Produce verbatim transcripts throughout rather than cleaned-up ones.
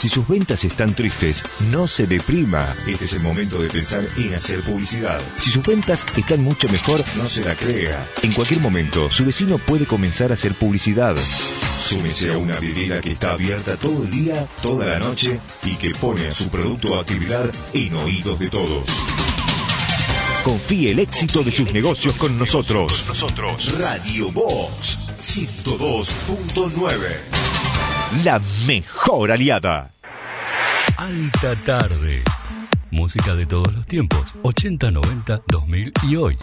Si sus ventas están tristes, no se deprima. Este es el momento de pensar en hacer publicidad. Si sus ventas están mucho mejor, no se la crea. En cualquier momento, su vecino puede comenzar a hacer publicidad. Súmese a una vidriera que está abierta todo el día, toda la noche y que pone a su producto o actividad en oídos de todos. Confíe el éxito de sus negocios con nosotros. Nosotros. Radio Box ciento dos punto nueve. La mejor aliada. Alta tarde. Música de todos los tiempos. ochenta, noventa, dos mil y hoy.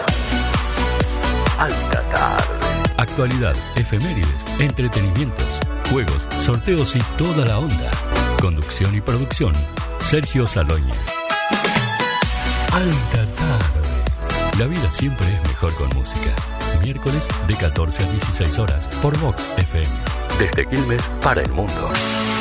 Alta tarde. Actualidad, efemérides, entretenimientos, juegos, sorteos y toda la onda. Conducción y producción. Sergio Salóñez. Alta tarde. La vida siempre es mejor con música. Miércoles de catorce a dieciséis horas por Vox F M. Desde Quilmes para el mundo.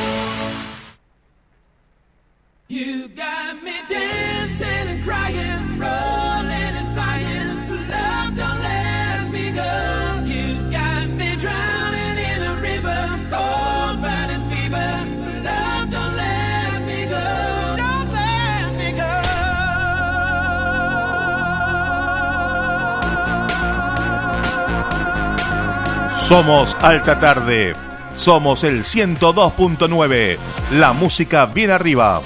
You got me dancing and crying, rolling and flying. Love, don't let me go. You got me drowning in a river, cold burning fever. Love, don't let me go. Don't let me go. Somos Alta Tarde. Somos el ciento dos punto nueve. La música bien arriba.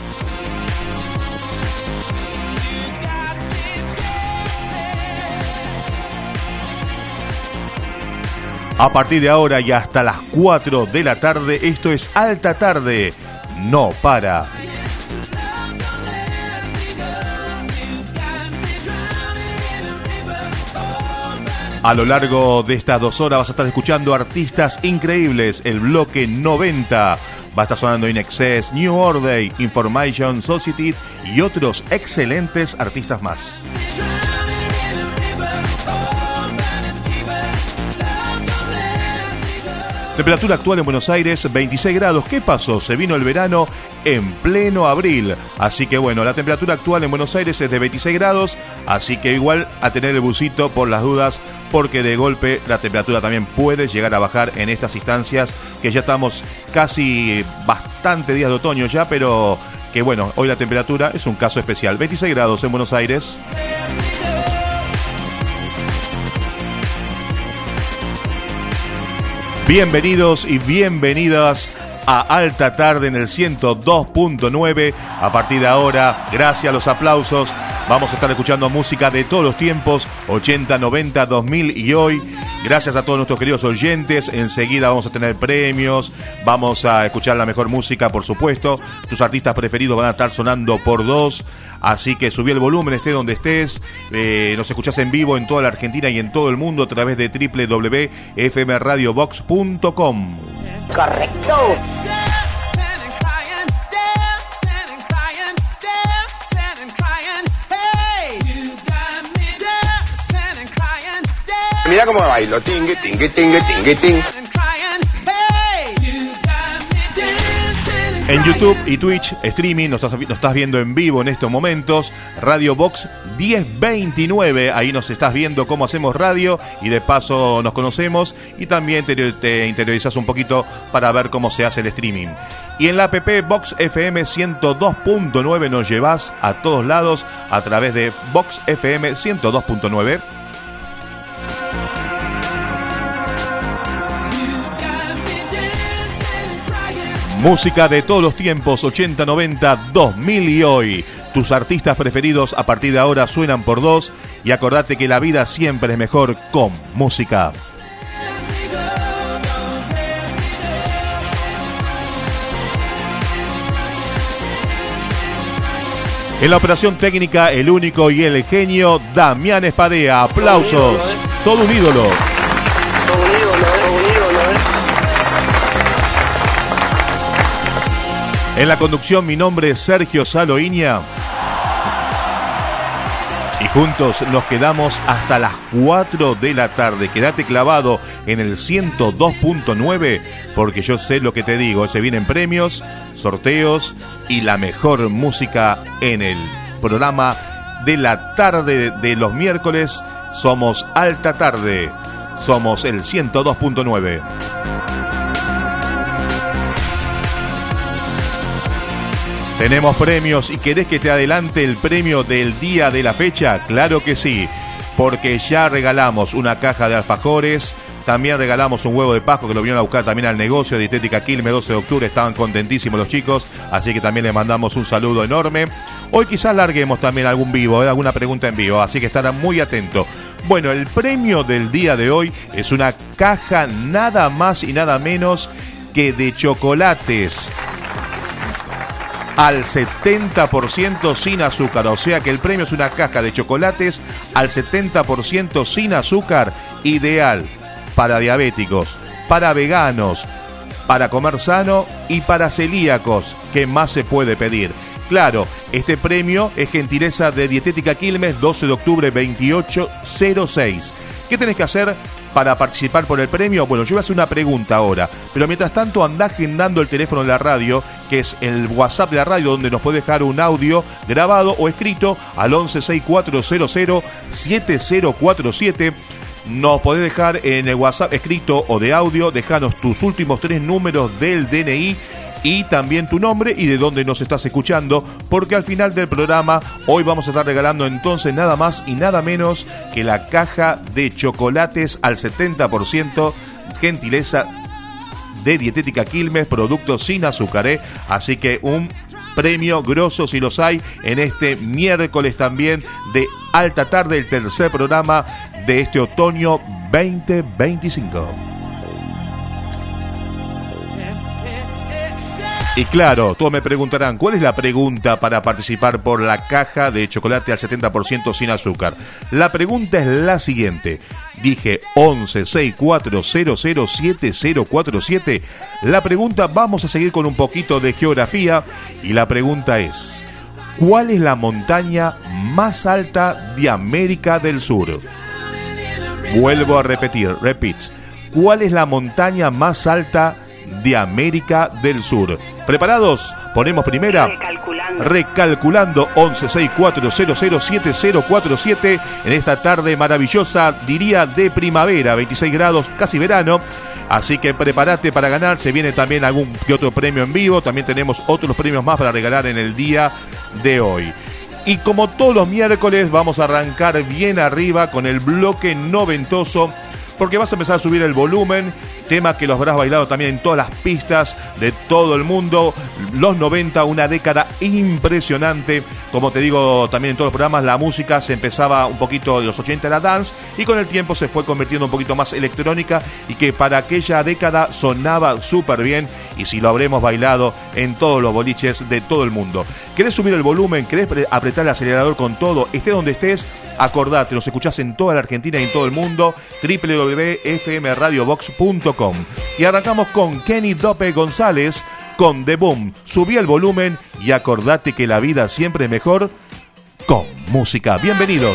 A partir de ahora y hasta las cuatro de la tarde, esto es Alta Tarde. No para. A lo largo de estas dos horas vas a estar escuchando artistas increíbles. El bloque noventa va a estar sonando In Excess, New Order, Information Society y otros excelentes artistas más. Temperatura actual en Buenos Aires, veintiséis grados. ¿Qué pasó? Se vino el verano en pleno abril. Así que bueno, la temperatura actual en Buenos Aires es de veintiséis grados. Así que igual a tener el busito por las dudas, porque de golpe la temperatura también puede llegar a bajar en estas instancias, que ya estamos casi bastante días de otoño ya, pero que bueno, hoy la temperatura es un caso especial. veintiséis grados en Buenos Aires. Bienvenidos y bienvenidas a Alta Tarde en el ciento dos punto nueve. A partir de ahora, gracias a los aplausos, vamos a estar escuchando música de todos los tiempos, ochenta, noventa, dos mil y hoy. Gracias a todos nuestros queridos oyentes. Enseguida vamos a tener premios, vamos a escuchar la mejor música, por supuesto. Tus artistas preferidos van a estar sonando por dos. Así que subí el volumen, esté donde estés. Eh, nos escuchás en vivo en toda la Argentina y en todo el mundo a través de doble u doble u doble u punto f m radio box punto com. Correcto. Mira cómo bailo, tingue, tingue, tingue, tingue, tingue. En YouTube y Twitch, streaming, nos estás, nos estás viendo en vivo en estos momentos. Radio Box diez veintinueve, ahí nos estás viendo cómo hacemos radio y de paso nos conocemos y también te, te interiorizas un poquito para ver cómo se hace el streaming. Y en la app Vox F M ciento dos punto nueve nos llevas a todos lados a través de Vox F M ciento dos punto nueve. Música de todos los tiempos, ochenta, noventa, dos mil y hoy. Tus artistas preferidos a partir de ahora suenan por dos. Y acordate que la vida siempre es mejor con música. En la operación técnica, el único y el genio, Damián Espadea. Aplausos. Todo un ídolo. Todo un ídolo, todo un ídolo, ¿eh? En la conducción, mi nombre es Sergio Saloiña. Y juntos nos quedamos hasta las cuatro de la tarde. Quédate clavado en el ciento dos punto nueve, porque yo sé lo que te digo. Se vienen premios, sorteos y la mejor música en el programa de la tarde de los miércoles. Somos Alta Tarde. Somos el ciento dos punto nueve. Tenemos premios y querés que te adelante el premio del día de la fecha. Claro que sí, porque ya regalamos una caja de alfajores. También regalamos un huevo de Pascua que lo vinieron a buscar también al negocio de Dietética Quilmes, doce de octubre, estaban contentísimos los chicos, así que también les mandamos un saludo enorme. Hoy quizás larguemos también algún vivo, ¿eh? alguna pregunta en vivo, así que estarán muy atentos. Bueno, el premio del día de hoy es una caja nada más y nada menos que de chocolates al setenta por ciento sin azúcar, o sea que el premio es una caja de chocolates al setenta por ciento sin azúcar, ideal para diabéticos, para veganos, para comer sano y para celíacos. ¿Qué más se puede pedir? Claro, este premio es gentileza de Dietética Quilmes, doce de octubre, veintiocho cero seis. ¿Qué tenés que hacer para participar por el premio? Bueno, yo voy a hacer una pregunta ahora, pero mientras tanto andá agendando el teléfono de la radio, que es el WhatsApp de la radio, donde nos puede dejar un audio grabado o escrito al once sesenta y cuatro cero cero siete cero cuatro siete. Nos podés dejar en el WhatsApp escrito o de audio, dejanos tus últimos tres números del D N I y también tu nombre y de dónde nos estás escuchando, porque al final del programa hoy vamos a estar regalando entonces nada más y nada menos que la caja de chocolates al setenta por ciento, gentileza de Dietética Quilmes, productos sin azúcar, ¿eh? Así que un premio grosso si los hay en este miércoles también de alta tarde, el tercer programa de este otoño veinte veinticinco. Y claro, todos me preguntarán, ¿cuál es la pregunta para participar por la caja de chocolate al setenta por ciento sin azúcar? La pregunta es la siguiente. Dije once sesenta y cuatro cero cero siete cero cuatro siete. La pregunta, vamos a seguir con un poquito de geografía. Y la pregunta es, ¿cuál es la montaña más alta de América del Sur? Vuelvo a repetir, repeat. ¿Cuál es la montaña más alta de América del Sur? ¿Preparados? Ponemos primera. Recalculando. Recalculando once sesenta y cuatro cero cero siete cero cuatro siete en esta tarde maravillosa, diría de primavera, veintiséis grados, casi verano. Así que prepárate para ganar. Se viene también algún que otro premio en vivo. También tenemos otros premios más para regalar en el día de hoy. Y como todos los miércoles vamos a arrancar bien arriba con el bloque noventoso, porque vas a empezar a subir el volumen, tema que los habrás bailado también en todas las pistas de todo el mundo. Los noventa, una década impresionante. Como te digo también en todos los programas, la música se empezaba un poquito de los ochenta, la dance, y con el tiempo se fue convirtiendo un poquito más electrónica, y que para aquella década sonaba súper bien, y si lo habremos bailado en todos los boliches de todo el mundo. ¿Querés subir el volumen? ¿Querés apretar el acelerador con todo? Estés donde estés, acordate, los escuchás en toda la Argentina y en todo el mundo, doble u doble u doble u punto f m radio box punto com. Y arrancamos con Kenny Dope González con The Boom. Subí el volumen y acordate que la vida siempre es mejor con música. Bienvenidos.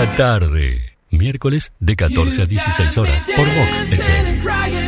Alta Tarde. Miércoles de catorce a dieciséis horas por Vox F M.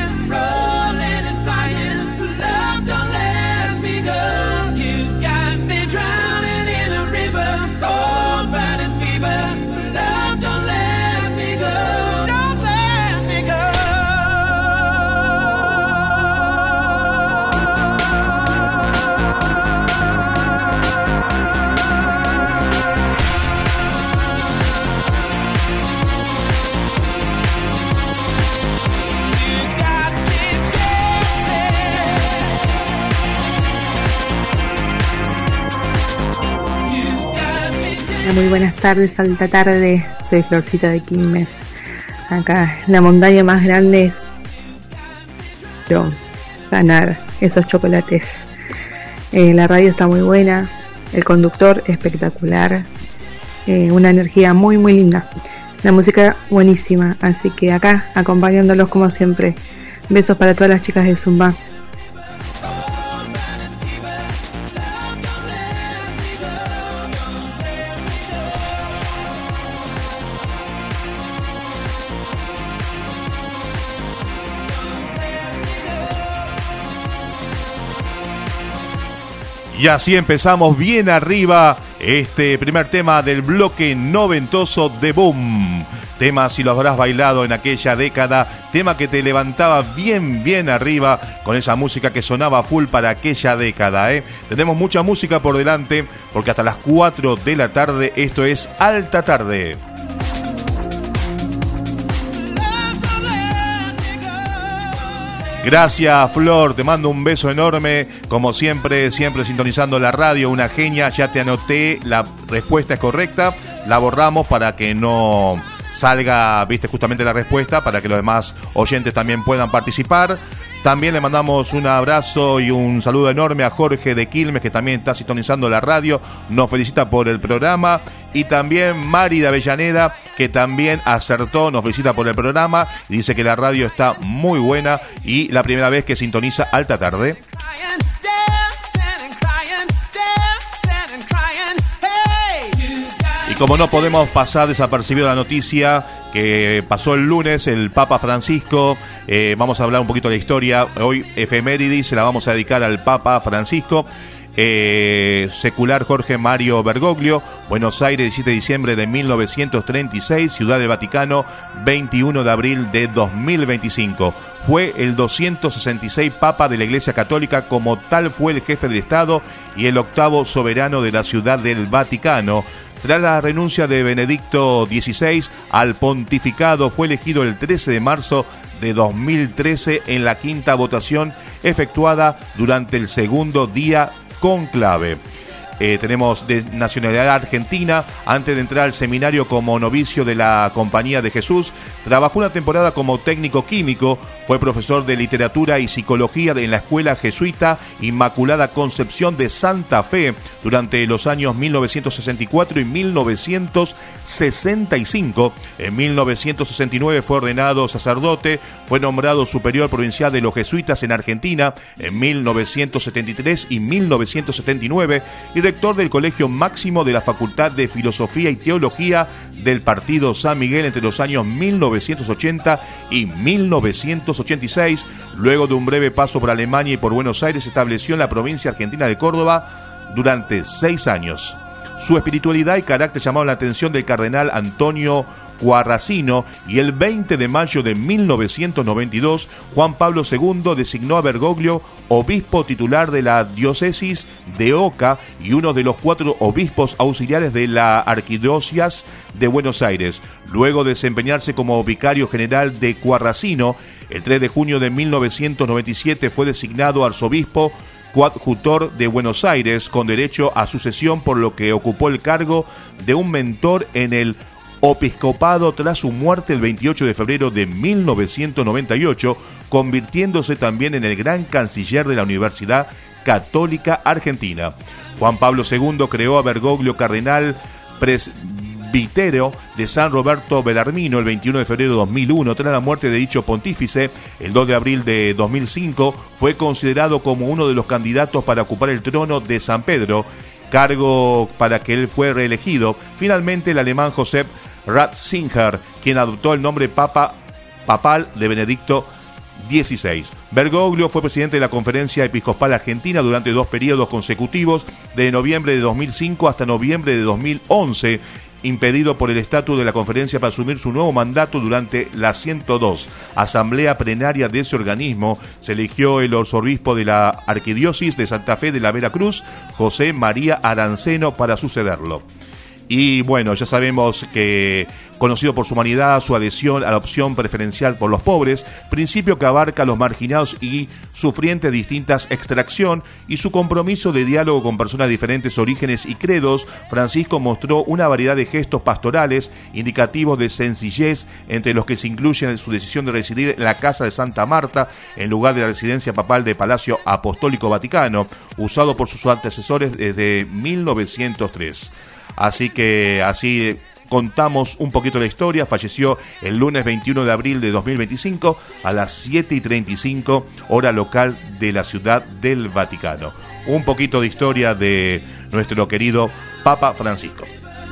Muy buenas tardes, Alta Tarde. Soy Florcita de Quilmes. Acá la montaña más grande es yo ganar esos chocolates. Eh, la radio está muy buena, el conductor espectacular, eh, una energía muy muy linda, la música buenísima, así que acá acompañándolos como siempre. Besos para todas las chicas de Zumba. Y así empezamos bien arriba este primer tema del bloque noventoso de Boom. Tema si lo habrás bailado en aquella década, tema que te levantaba bien, bien arriba con esa música que sonaba full para aquella década, ¿eh? Tenemos mucha música por delante porque hasta las cuatro de la tarde esto es Alta Tarde. Gracias, Flor, te mando un beso enorme, como siempre, siempre sintonizando la radio, una genia. Ya te anoté, la respuesta es correcta, la borramos para que no salga, viste, justamente la respuesta, para que los demás oyentes también puedan participar. También le mandamos un abrazo y un saludo enorme a Jorge de Quilmes, que también está sintonizando la radio, nos felicita por el programa. Y también Mari de Avellaneda, que también acertó, nos felicita por el programa y dice que la radio está muy buena y la primera vez que sintoniza Alta Tarde. Y como no podemos pasar desapercibido la noticia que pasó el lunes, el Papa Francisco, eh, vamos a hablar un poquito de la historia. Hoy efemérides se la vamos a dedicar al Papa Francisco. Eh, secular Jorge Mario Bergoglio, Buenos Aires, diecisiete de diciembre de mil novecientos treinta y seis, Ciudad del Vaticano, veintiuno de abril de dos mil veinticinco. Fue el doscientos sesenta y seis Papa de la Iglesia Católica, como tal fue el jefe del Estado y el octavo soberano de la Ciudad del Vaticano. Tras la renuncia de Benedicto dieciséis al pontificado, fue elegido el trece de marzo de dos mil trece en la quinta votación efectuada durante el segundo día conclave. Eh, tenemos de nacionalidad argentina. Antes de entrar al seminario como novicio de la Compañía de Jesús, trabajó una temporada como técnico químico, fue profesor de literatura y psicología en la Escuela Jesuita Inmaculada Concepción de Santa Fe durante los años mil novecientos sesenta y cuatro y mil novecientos sesenta y cinco. En mil novecientos sesenta y nueve fue ordenado sacerdote, fue nombrado superior provincial de los jesuitas en Argentina en mil novecientos setenta y tres y mil novecientos setenta y nueve y rector del Colegio Máximo de la Facultad de Filosofía y Teología del Partido San Miguel entre los años mil novecientos ochenta y mil novecientos ochenta y seis. Luego de un breve paso por Alemania y por Buenos Aires, se estableció en la provincia argentina de Córdoba durante seis años. Su espiritualidad y carácter llamaron la atención del cardenal Antonio Guarracino y el veinte de mayo de mil novecientos noventa y dos Juan Pablo segundo designó a Bergoglio obispo titular de la diócesis de Oca y uno de los cuatro obispos auxiliares de la arquidiócesis de Buenos Aires. Luego de desempeñarse como vicario general de Guarracino, el tres de junio de mil novecientos noventa y siete fue designado arzobispo coadjutor de Buenos Aires con derecho a sucesión, por lo que ocupó el cargo de un mentor en el episcopado tras su muerte el veintiocho de febrero de mil novecientos noventa y ocho, convirtiéndose también en el gran canciller de la Universidad Católica Argentina. Juan Pablo segundo creó a Bergoglio cardenal presbítero de San Roberto Bellarmino el veintiuno de febrero de dos mil uno. Tras la muerte de dicho pontífice, el dos de abril de dos mil cinco, fue considerado como uno de los candidatos para ocupar el trono de San Pedro, cargo para que él fue reelegido. Finalmente, el alemán Joseph Ratzinger, quien adoptó el nombre papa, papal de Benedicto dieciséis. Bergoglio fue presidente de la Conferencia Episcopal Argentina durante dos periodos consecutivos, de noviembre de dos mil cinco hasta noviembre de dos mil once, impedido por el estatuto de la conferencia para asumir su nuevo mandato durante la ciento dos asamblea plenaria de ese organismo. Se eligió el arzobispo de la Arquidiócesis de Santa Fe de la Veracruz, José María Aranceno, para sucederlo. Y bueno, ya sabemos que, conocido por su humanidad, su adhesión a la opción preferencial por los pobres, principio que abarca a los marginados y sufrientes de distintas extracción, y su compromiso de diálogo con personas de diferentes orígenes y credos, Francisco mostró una variedad de gestos pastorales indicativos de sencillez, entre los que se incluyen su decisión de residir en la Casa de Santa Marta, en lugar de la residencia papal de Palacio Apostólico Vaticano, usado por sus antecesores desde mil novecientos tres. Así que así contamos un poquito la historia. Falleció el lunes veintiuno de abril de dos mil veinticinco a las siete y treinta y cinco, hora local de la Ciudad del Vaticano. Un poquito de historia de nuestro querido Papa Francisco.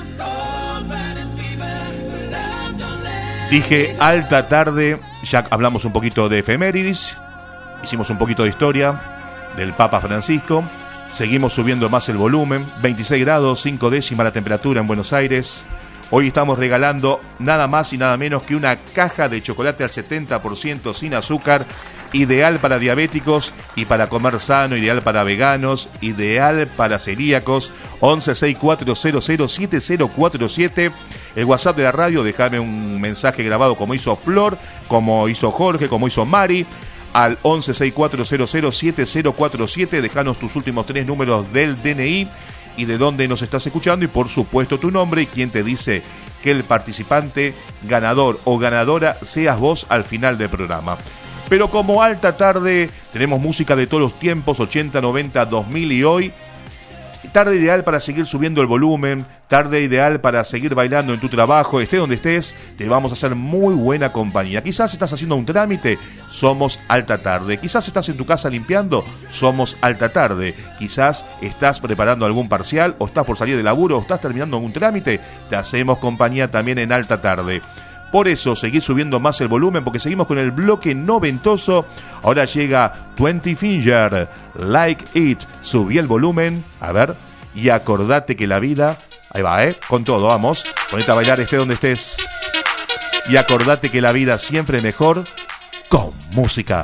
Dije alta tarde, ya hablamos un poquito de efemérides, hicimos un poquito de historia del Papa Francisco. Seguimos subiendo más el volumen, veintiséis grados, cinco décimas la temperatura en Buenos Aires. Hoy estamos regalando nada más y nada menos que una caja de chocolate al setenta por ciento sin azúcar, ideal para diabéticos y para comer sano, ideal para veganos, ideal para celíacos. once sesenta y cuatro cero cero siete cero cuatro siete, el WhatsApp de la radio. Déjame un mensaje grabado como hizo Flor, como hizo Jorge, como hizo Mari, al once sesenta y cuatro cero cero siete cero cuatro siete. Dejanos tus últimos tres números del D N I y de dónde nos estás escuchando, y por supuesto tu nombre y quién te dice que el participante ganador o ganadora seas vos al final del programa. Pero como alta tarde tenemos música de todos los tiempos, ochenta, noventa, dos mil y hoy. Tarde ideal para seguir subiendo el volumen, tarde ideal para seguir bailando en tu trabajo, esté donde estés, te vamos a hacer muy buena compañía. Quizás estás haciendo un trámite, somos alta tarde. Quizás estás en tu casa limpiando, somos alta tarde. Quizás estás preparando algún parcial, o estás por salir de laburo, o estás terminando un trámite, te hacemos compañía también en alta tarde. Por eso, seguir subiendo más el volumen, porque seguimos con el bloque noventoso. Ahora llega Twenty Finger, Like It. Subí el volumen, a ver, y acordate que la vida... Ahí va, ¿eh? Con todo, vamos. Ponete a bailar, esté donde estés. Y acordate que la vida siempre es mejor con música.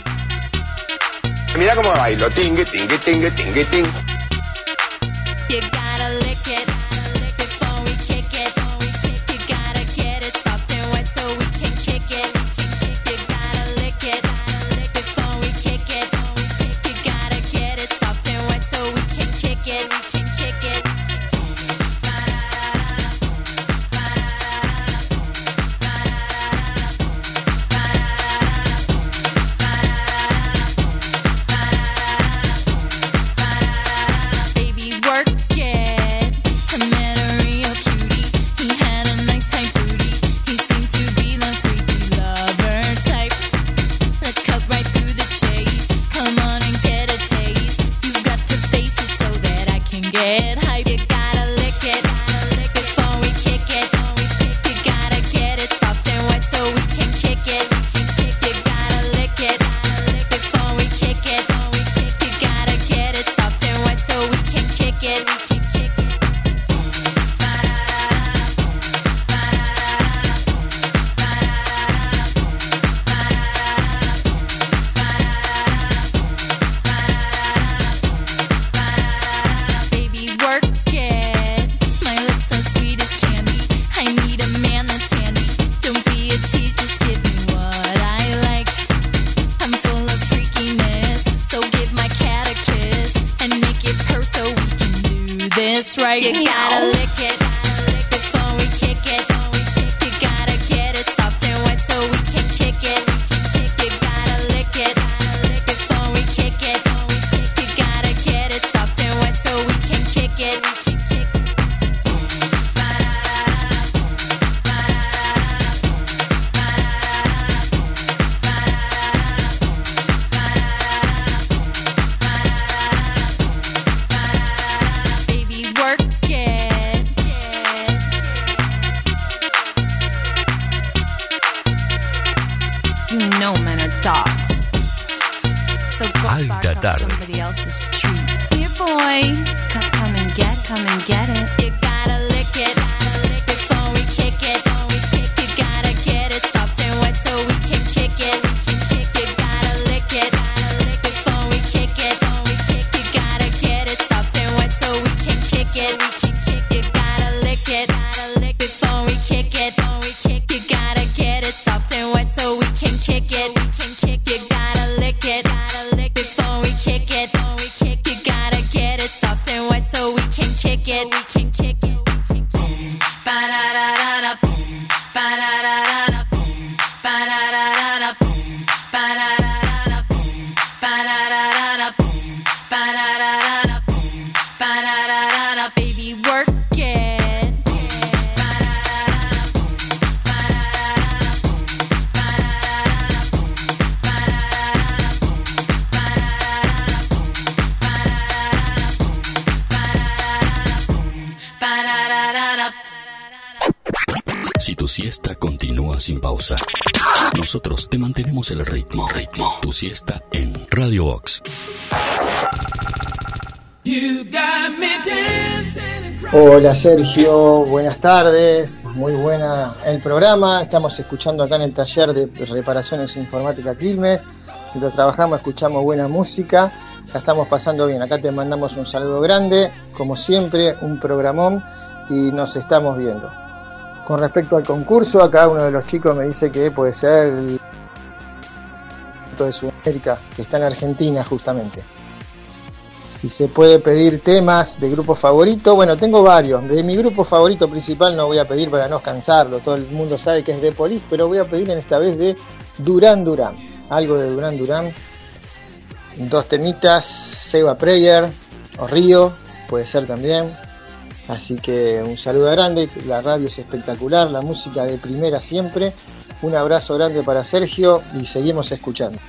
Mira cómo bailo, tingue, tingue, tingue, tingue, tingue. You gotta lick it. Right, you gotta lick it, lick it before we kick it. You gotta get it soft and wet so we can kick it. You gotta lick it, lick it before we kick it. You gotta get it soft and wet so we can kick it. Baby, work it. You know men are dogs. So go Alta bark up tarde. somebody else's tree. Here, boy, come, come and get, come and get it. You gotta lick it, gotta lick it before we kick it. Before we kick it, gotta get it soft and wet so we can kick it. We can kick it, gotta lick it, gotta lick it before we kick it. Before we kick it, gotta get it soft and wet so we can kick it. We can kick it, gotta lick it, gotta lick it before we kick it. Before we kick it, gotta get it soft and wet so we can kick it. We can kick it, gotta lick it, gotta lick it before we kick it. Before we kick it, gotta get it soft and wet so we can kick it. We can kick it. Ba da da da da boom. Ba da da da da boom. Ba da da da da boom. Ba da da da da boom. Ba da da da da boom. Ba da da da da boom. Ba da da da da baby work it. Ba da da da da boom. Ba da da da da boom. Ba da da da da boom. Ba da da da da boom. Ba da da da da boom. Ba da da da da boom. Ba da da da da boom. Ba da da da da. Si tu siesta continúa sin pausa, nosotros te mantenemos el ritmo. Ritmo. Tu siesta en Radio Box. You got me dancing and crying. Hola Sergio, buenas tardes, muy buena el programa, estamos escuchando acá en el taller de reparaciones informática Quilmes, mientras trabajamos escuchamos buena música, la estamos pasando bien, acá te mandamos un saludo grande, como siempre un programón y nos estamos viendo. Con respecto al concurso, acá uno de los chicos me dice que puede ser el de Sudamérica, que está en Argentina justamente. Si se puede pedir temas de grupo favorito, bueno, tengo varios. De mi grupo favorito principal no voy a pedir para no cansarlo, todo el mundo sabe que es The Police, pero voy a pedir en esta vez de Duran Duran, algo de Duran Duran. Dos temitas, Save a Prayer o Río, puede ser también. Así que un saludo grande, la radio es espectacular, la música de primera siempre. Un abrazo grande para Sergio y seguimos escuchando.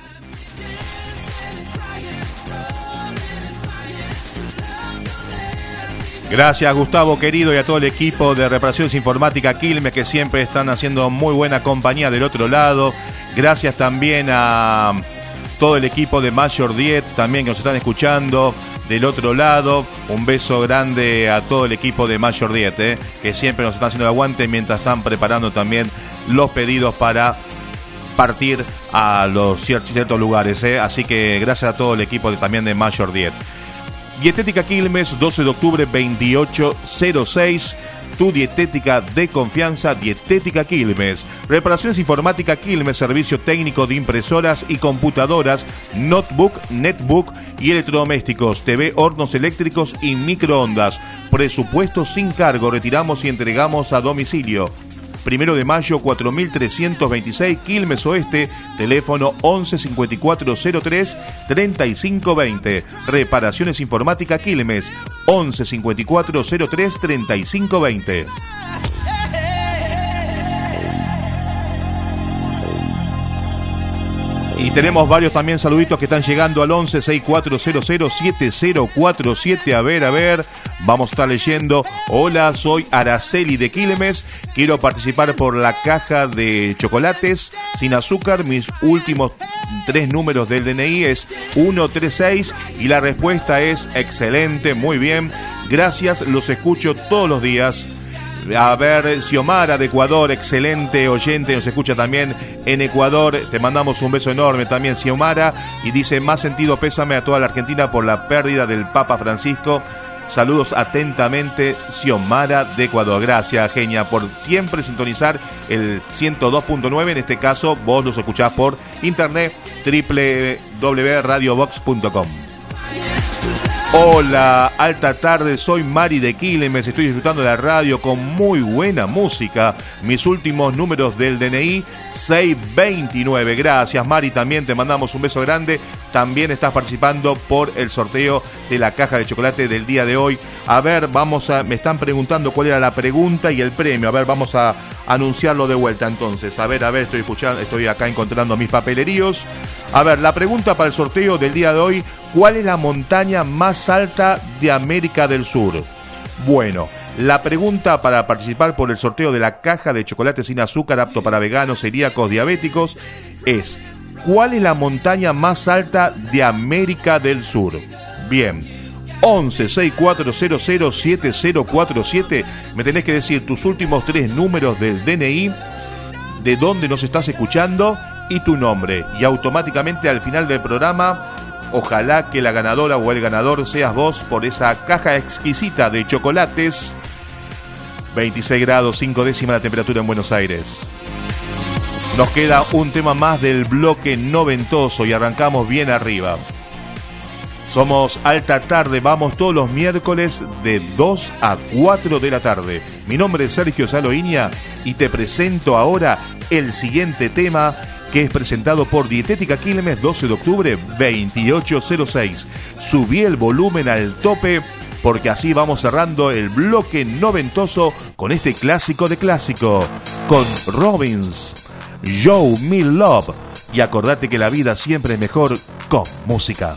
Gracias Gustavo querido y a todo el equipo de Reparaciones Informática Quilmes que siempre están haciendo muy buena compañía del otro lado. Gracias también a todo el equipo de Major Diet también que nos están escuchando del otro lado. Un beso grande a todo el equipo de Major Diet eh, que siempre nos están haciendo el aguante mientras están preparando también los pedidos para partir a los ciertos lugares. Eh. Así que gracias a todo el equipo de, también de Major Diet. Dietética Quilmes, doce de octubre, veintiocho cero seis. Tu dietética de confianza, Dietética Quilmes. Reparaciones Informática Quilmes, servicio técnico de impresoras y computadoras, notebook, netbook y electrodomésticos, T V, hornos eléctricos y microondas. Presupuesto sin cargo, retiramos y entregamos a domicilio. Primero de mayo, cuatro mil trescientos veintiséis, Quilmes Oeste, teléfono once cincuenta y cuatro cero tres treinta y cinco veinte. Reparaciones Informática Quilmes, once cincuenta y cuatro cero tres treinta y cinco veinte. Y tenemos varios también saluditos que están llegando al once sesenta y cuatro cero cero siete cero cuatro siete. A ver, a ver, vamos a estar leyendo. Hola, soy Araceli de Quilmes. Quiero participar por la caja de chocolates sin azúcar. Mis últimos tres números del D N I es uno tres seis y la respuesta es excelente, muy bien. Gracias, los escucho todos los días. A ver, Xiomara de Ecuador, excelente oyente, nos escucha también en Ecuador. Te mandamos un beso enorme también, Xiomara. Y dice, más sentido pésame a toda la Argentina por la pérdida del Papa Francisco. Saludos atentamente, Xiomara de Ecuador. Gracias, genia, por siempre sintonizar el ciento dos punto nueve. En este caso, vos nos escuchás por internet, doble u doble u doble u punto radio box punto com. Hola, alta tarde, soy Mari de Quilmes, estoy disfrutando de la radio con muy buena música. Mis últimos números del D N I, seiscientos veintinueve. Gracias, Mari, también te mandamos un beso grande. También estás participando por el sorteo de la caja de chocolate del día de hoy. A ver, vamos a, me están preguntando cuál era la pregunta y el premio. A ver, vamos a anunciarlo de vuelta entonces. A ver, a ver, estoy escuchando, estoy acá encontrando mis papeleríos. A ver, la pregunta para el sorteo del día de hoy: ¿cuál es la montaña más alta de América del Sur? Bueno, La pregunta para participar por el sorteo de la caja de chocolate sin azúcar apto para veganos, celíacos, diabéticos es: ¿cuál es la montaña más alta de América del Sur? Bien, once sesenta y cuatro cero cero siete cero cuatro siete. Me tenés que decir tus últimos tres números del D N I, de dónde nos estás escuchando y tu nombre. Y automáticamente al final del programa, ojalá que la ganadora o el ganador seas vos por esa caja exquisita de chocolates. veintiséis grados cinco décimas la temperatura en Buenos Aires. Nos queda un tema más del bloque noventoso y arrancamos bien arriba. Somos Alta Tarde, vamos todos los miércoles de dos a cuatro de la tarde. Mi nombre es Sergio Saloiña y te presento ahora el siguiente tema, que es presentado por Dietética Quilmes, doce de octubre, veintiocho cero seis. Subí el volumen al tope porque así vamos cerrando el bloque noventoso con este clásico de clásico, con Robins, Show Me Love. Y acordate que la vida siempre es mejor con música.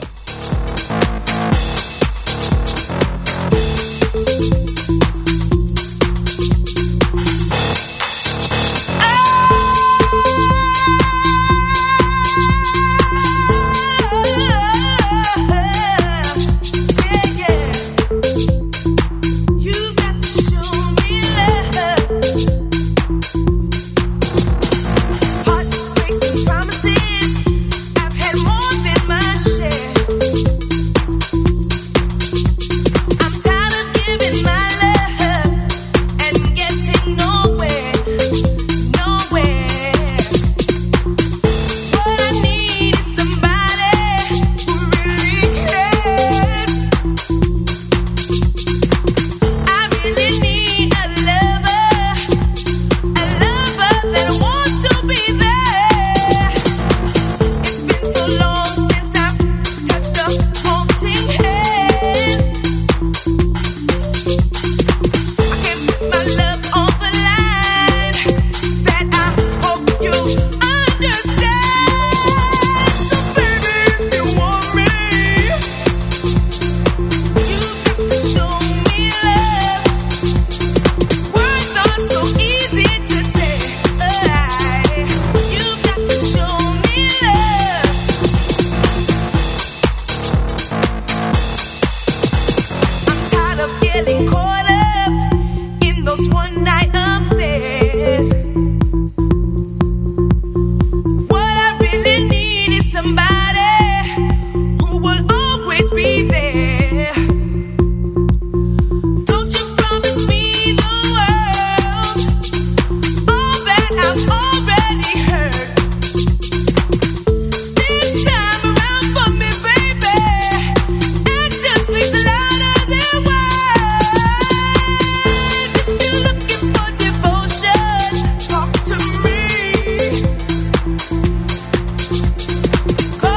Call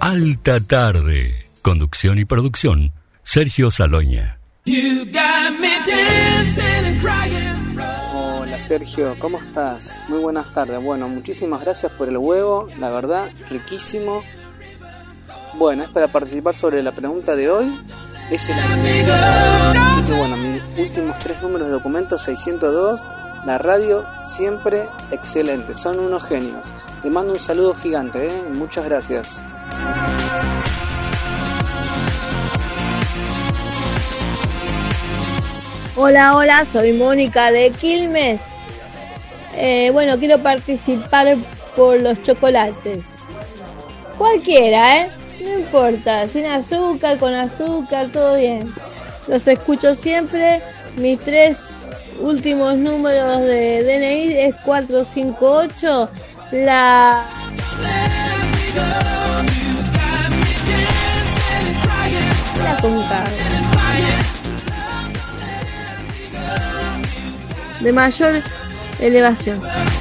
Alta Tarde. Conducción y producción, Sergio Saloña. You got me dancing and crying. Hola Sergio, ¿cómo estás? Muy buenas tardes. Bueno, muchísimas gracias por el huevo, la verdad, riquísimo. Bueno, es para participar sobre la pregunta de hoy. Es el... Así que bueno, mis últimos tres números de documento seiscientos dos, la radio siempre excelente, son unos genios. Te mando un saludo gigante, ¿eh? Muchas gracias. Hola, hola, soy Mónica de Quilmes. Eh, bueno, quiero participar por los chocolates. Cualquiera, ¿eh? No importa, sin azúcar, con azúcar, todo bien. Los escucho siempre. Mis tres últimos números de D N I es cuatro cinco ocho. La... La Conca. De mayor elevación.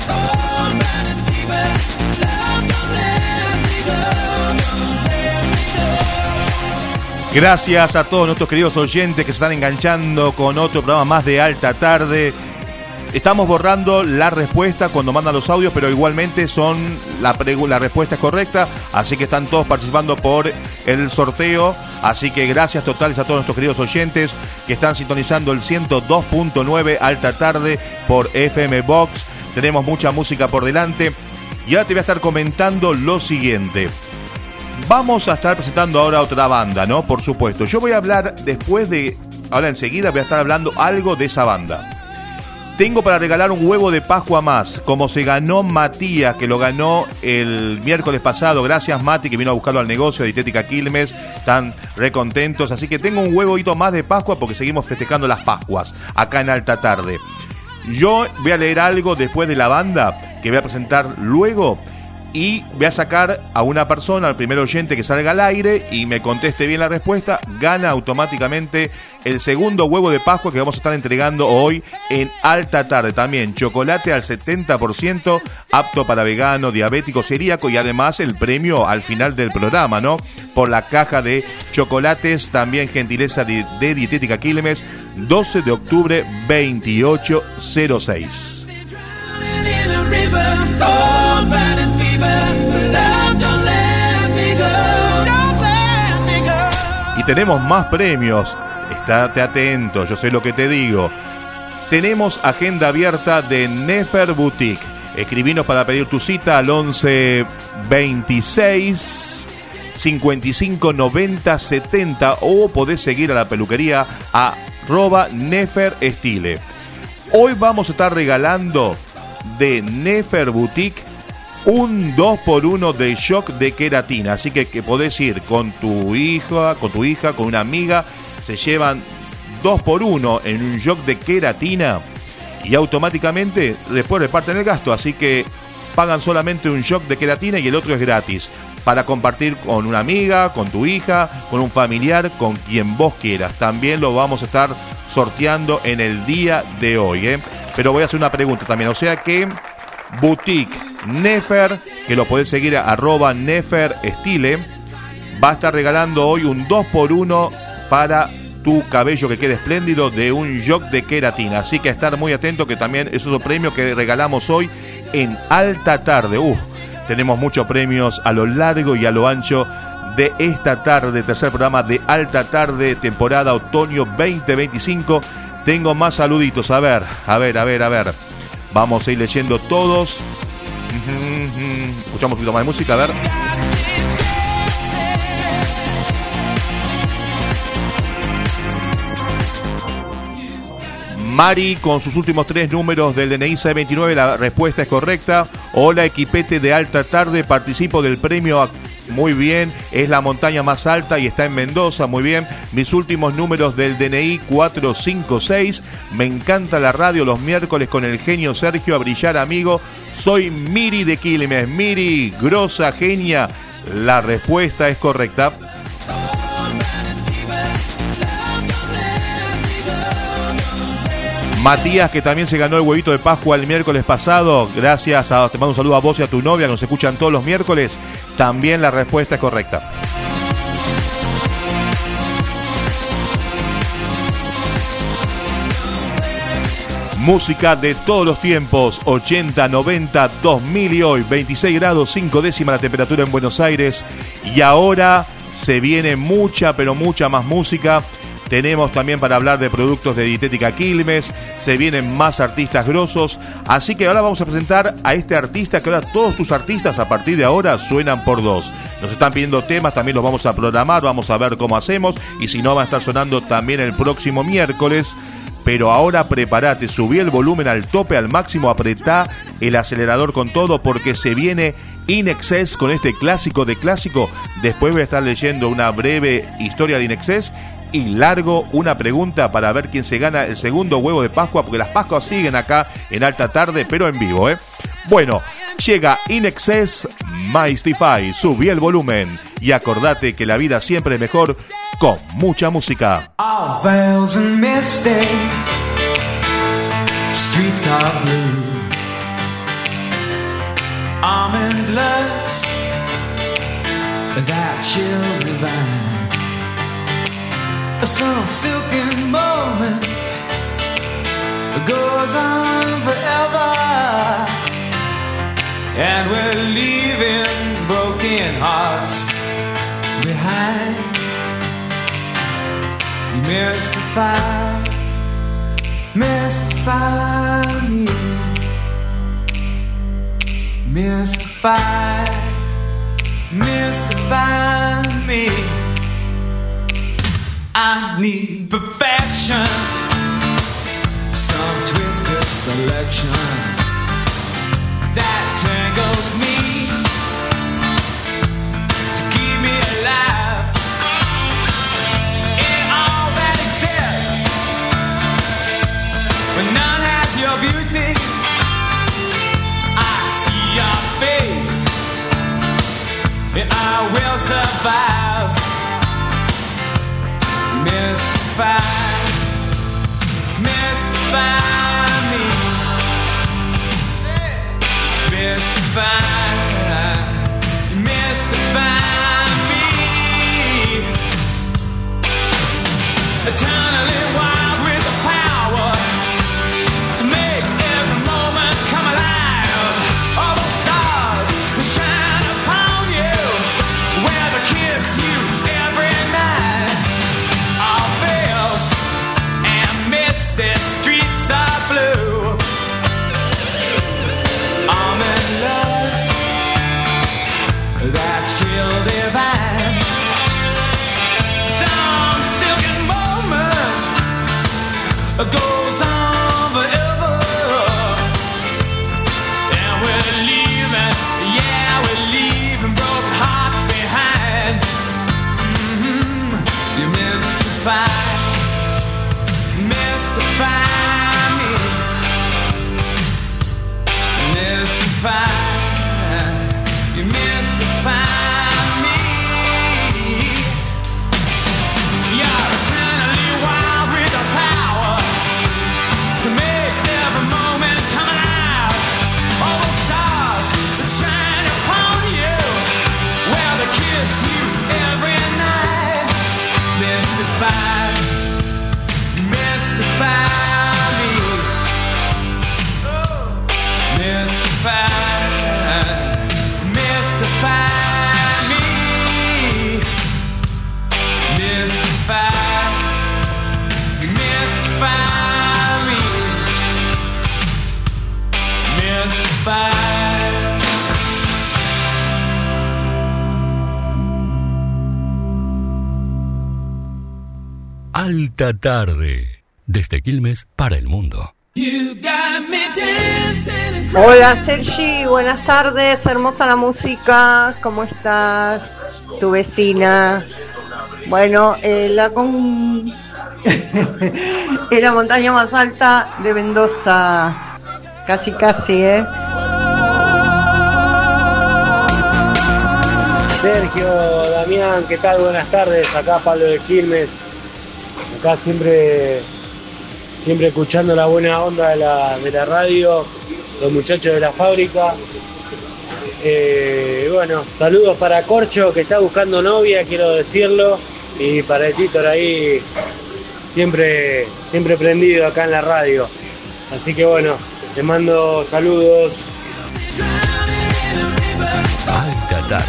Gracias a todos nuestros queridos oyentes que se están enganchando con otro programa más de Alta Tarde. Estamos borrando la respuesta cuando mandan los audios, pero igualmente son la, pregu- la respuesta es correcta, así que están todos participando por el sorteo. Así que gracias totales a todos nuestros queridos oyentes que están sintonizando el ciento dos punto nueve Alta Tarde por F M Box. Tenemos mucha música por delante y ahora te voy a estar comentando lo siguiente. Vamos a estar presentando ahora otra banda, ¿no? Por supuesto. Yo voy a hablar después de... Ahora enseguida voy a estar hablando algo de esa banda. Tengo para regalar un huevo de Pascua más, como se ganó Matías, que lo ganó el miércoles pasado. Gracias, Mati, que vino a buscarlo al negocio de Dietética Quilmes. Están re contentos. Así que tengo un huevito más de Pascua porque seguimos festejando las Pascuas acá en Alta Tarde. Yo voy a leer algo después de la banda que voy a presentar luego. Y voy a sacar a una persona, al primer oyente que salga al aire y me conteste bien la respuesta, gana automáticamente el segundo huevo de Pascua que vamos a estar entregando hoy en Alta Tarde. También chocolate al setenta por ciento, apto para vegano, diabético, celíaco, y además el premio al final del programa, ¿no? Por la caja de chocolates, también gentileza de, de Dietética Quilmes, doce de octubre, veintiocho cero seis. Y tenemos más premios. Estate atento, yo sé lo que te digo. Tenemos agenda abierta de Nefer Boutique. Escribinos para pedir tu cita al once veintiséis cincuenta y cinco noventa setenta o podés seguir a la peluquería a arroba Nefer Estile. Hoy vamos a estar regalando de Nefer Boutique un dos por uno de shock de queratina, así que, que podés ir con tu hija, con tu hija, con una amiga, se llevan dos por uno en un shock de queratina y automáticamente después reparten el gasto, así que pagan solamente un shock de queratina y el otro es gratis para compartir con una amiga, con tu hija, con un familiar, con quien vos quieras. También lo vamos a estar sorteando en el día de hoy, ¿eh? Pero voy a hacer una pregunta también, o sea que Boutique Nefer, que lo podés seguir a arroba Nefer Estile, va a estar regalando hoy un dos por uno para tu cabello que quede espléndido de un shock de queratina. Así que estar muy atento que también es otro premio que regalamos hoy en Alta Tarde. Uh, tenemos muchos premios a lo largo y a lo ancho de esta tarde, tercer programa de Alta Tarde, temporada otoño veinte veinticinco. Tengo más saluditos, a ver, a ver, a ver, a ver. Vamos a ir leyendo todos. Escuchamos un poquito más de música, a ver. Mari con sus últimos tres números del D N I C veintinueve, la respuesta es correcta. Hola, equipete de Alta Tarde, participo del premio. Muy bien, es la montaña más alta y está en Mendoza, muy bien. Mis últimos números del D N I cuatro cinco seis. Me encanta la radio los miércoles con el genio Sergio, a brillar, amigo. Soy Miri de Quilmes. Miri, grosa, genia. La respuesta es correcta. Matías, que también se ganó el huevito de Pascua el miércoles pasado. Gracias, a, te mando un saludo a vos y a tu novia que nos escuchan todos los miércoles. También la respuesta es correcta. Música de todos los tiempos, ochenta, noventa, dos mil y hoy, veintiséis grados, cinco décimas la temperatura en Buenos Aires. Y ahora se viene mucha, pero mucha más música. Tenemos también para hablar de productos de Dietética Quilmes, se vienen más artistas grosos, así que ahora vamos a presentar a este artista, que ahora todos tus artistas a partir de ahora suenan por dos. Nos están pidiendo temas, también los vamos a programar, vamos a ver cómo hacemos, y si no va a estar sonando también el próximo miércoles. Pero ahora prepárate, subí el volumen al tope, al máximo, apretá el acelerador con todo, porque se viene In Excess con este clásico de clásico. Después voy a estar leyendo una breve historia de In Excess y largo una pregunta para ver quién se gana el segundo huevo de Pascua, porque las Pascuas siguen acá en Alta Tarde, pero en vivo, ¿eh? Bueno, llega In Excess, Mystify, subí el volumen y acordate que la vida siempre es mejor con mucha música. All veils and misty, streets are blue. Almond looks, that chill divine. Some silken moment goes on forever, and we're leaving broken hearts behind. You mystify, mystify me, mystify, mystify me. I need perfection, some twisted selection that tangles me to keep me alive in all that exists, but none has your beauty. I see your face, and I will survive. Mystify, mystify me, mystify, mystify me. Eternally wild with the power to make every moment come alive. All those stars that shine upon you, where they kiss you every night. The streets are blue. Almond looks, that chill divine. Some silken moment goes on forever, and we're leaving, yeah, we're leaving broken hearts behind. Mm-hmm. You mystify, mystify me, mystify, you mystify me. You're eternally wild with the power to make every moment come alive. All those stars that shine upon you, where they kiss you every night. Mystify, mystify me, mystify, mystify me, mystify, mystify me, mystify. Alta Tarde, desde Quilmes para el mundo. Hola Sergi, buenas tardes, hermosa la música, ¿cómo estás? Tu vecina. Bueno, eh, la con... es la montaña más alta de Mendoza, casi casi, ¿eh? Sergio, Damián, ¿qué tal? Buenas tardes, acá Pablo de Quilmes. Acá siempre siempre escuchando la buena onda de la, de la radio, los muchachos de la fábrica. Eh, bueno, saludos para Corcho, que está buscando novia, quiero decirlo, y para el Titor ahí, siempre, siempre prendido acá en la radio. Así que bueno, te mando saludos. Alta tarde.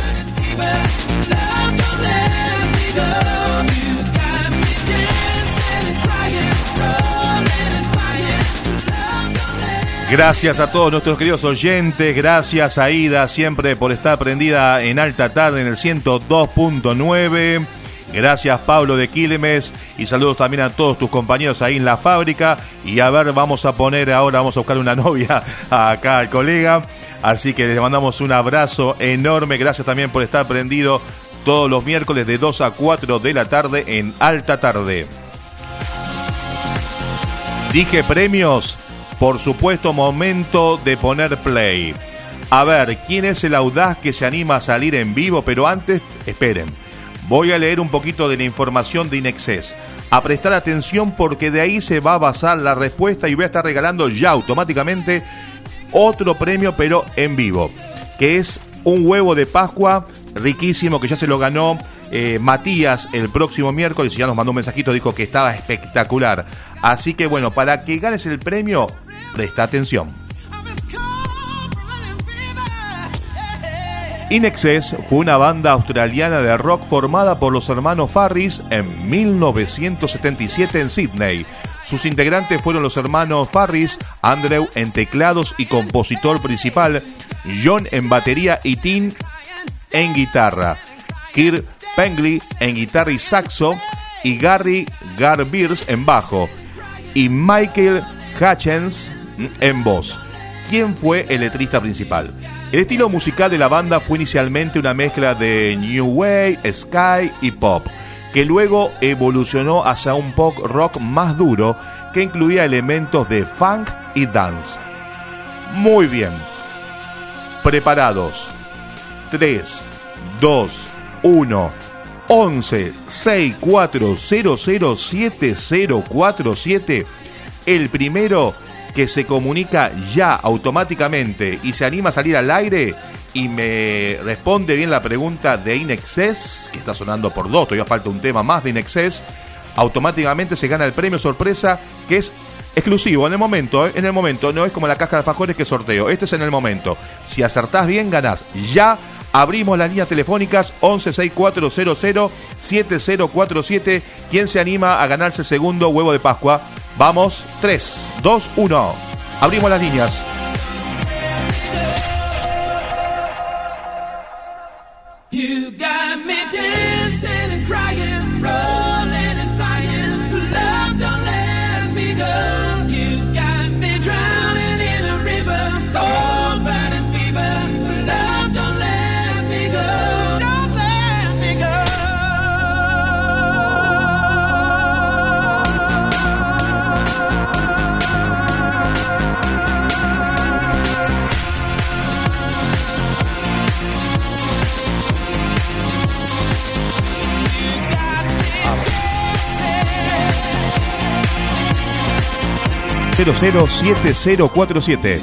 Gracias a todos nuestros queridos oyentes, gracias a Ida siempre por estar prendida en Alta Tarde en el ciento dos punto nueve. Gracias Pablo de Quilmes y saludos también a todos tus compañeros ahí en la fábrica. Y a ver, vamos a poner ahora, vamos a buscar una novia acá al colega. Así que les mandamos un abrazo enorme, gracias también por estar prendido todos los miércoles de dos a cuatro de la tarde en Alta Tarde. Dije premios. Por supuesto, momento de poner play. A ver, ¿quién es el audaz que se anima a salir en vivo? Pero antes, esperen. Voy a leer un poquito de la información de Inexcess. A prestar atención porque de ahí se va a basar la respuesta y voy a estar regalando ya automáticamente otro premio, pero en vivo. Que es un huevo de Pascua riquísimo que ya se lo ganó eh, Matías el próximo miércoles. Y ya nos mandó un mensajito, dijo que estaba espectacular. Así que bueno, para que ganes el premio, presta atención. Inexcess fue una banda australiana de rock formada por los hermanos Farris en mil novecientos setenta y siete en Sydney. Sus integrantes fueron los hermanos Farris, Andrew en teclados y compositor principal, John en batería y Tim en guitarra, Kirk Pengley en guitarra y saxo y Gary Garbiers en bajo y Michael Hutchins en voz. ¿Quién fue el letrista principal? El estilo musical de la banda fue inicialmente una mezcla de New Wave, Sky y Pop, que luego evolucionó hacia un pop rock más duro que incluía elementos de funk y dance. Muy bien. Preparados. tres, dos, uno. once, sesenta y cuatro, cero cero siete cero cuatro siete. El primero que se comunica ya automáticamente y se anima a salir al aire y me responde bien la pregunta de Inexcess, que está sonando por dos, todavía falta un tema más de Inexcess, automáticamente se gana el premio sorpresa, que es exclusivo en el momento, ¿eh? En el momento, no es como la caja de alfajores que sorteo, este es en el momento. Si acertás bien, ganás. Ya abrimos las líneas telefónicas once, sesenta y cuatro, cero cero siete cero cuatro siete. ¿Quién se anima a ganarse el segundo huevo de Pascua? Vamos, tres, dos, uno. Abrimos las líneas. You got me dancing and crying, rolling and flying. Love, don't let me go. You got me drowning in a river, cold burning fever. Love, don't let me go. Don't let me go. cero cero siete cero cuatro siete.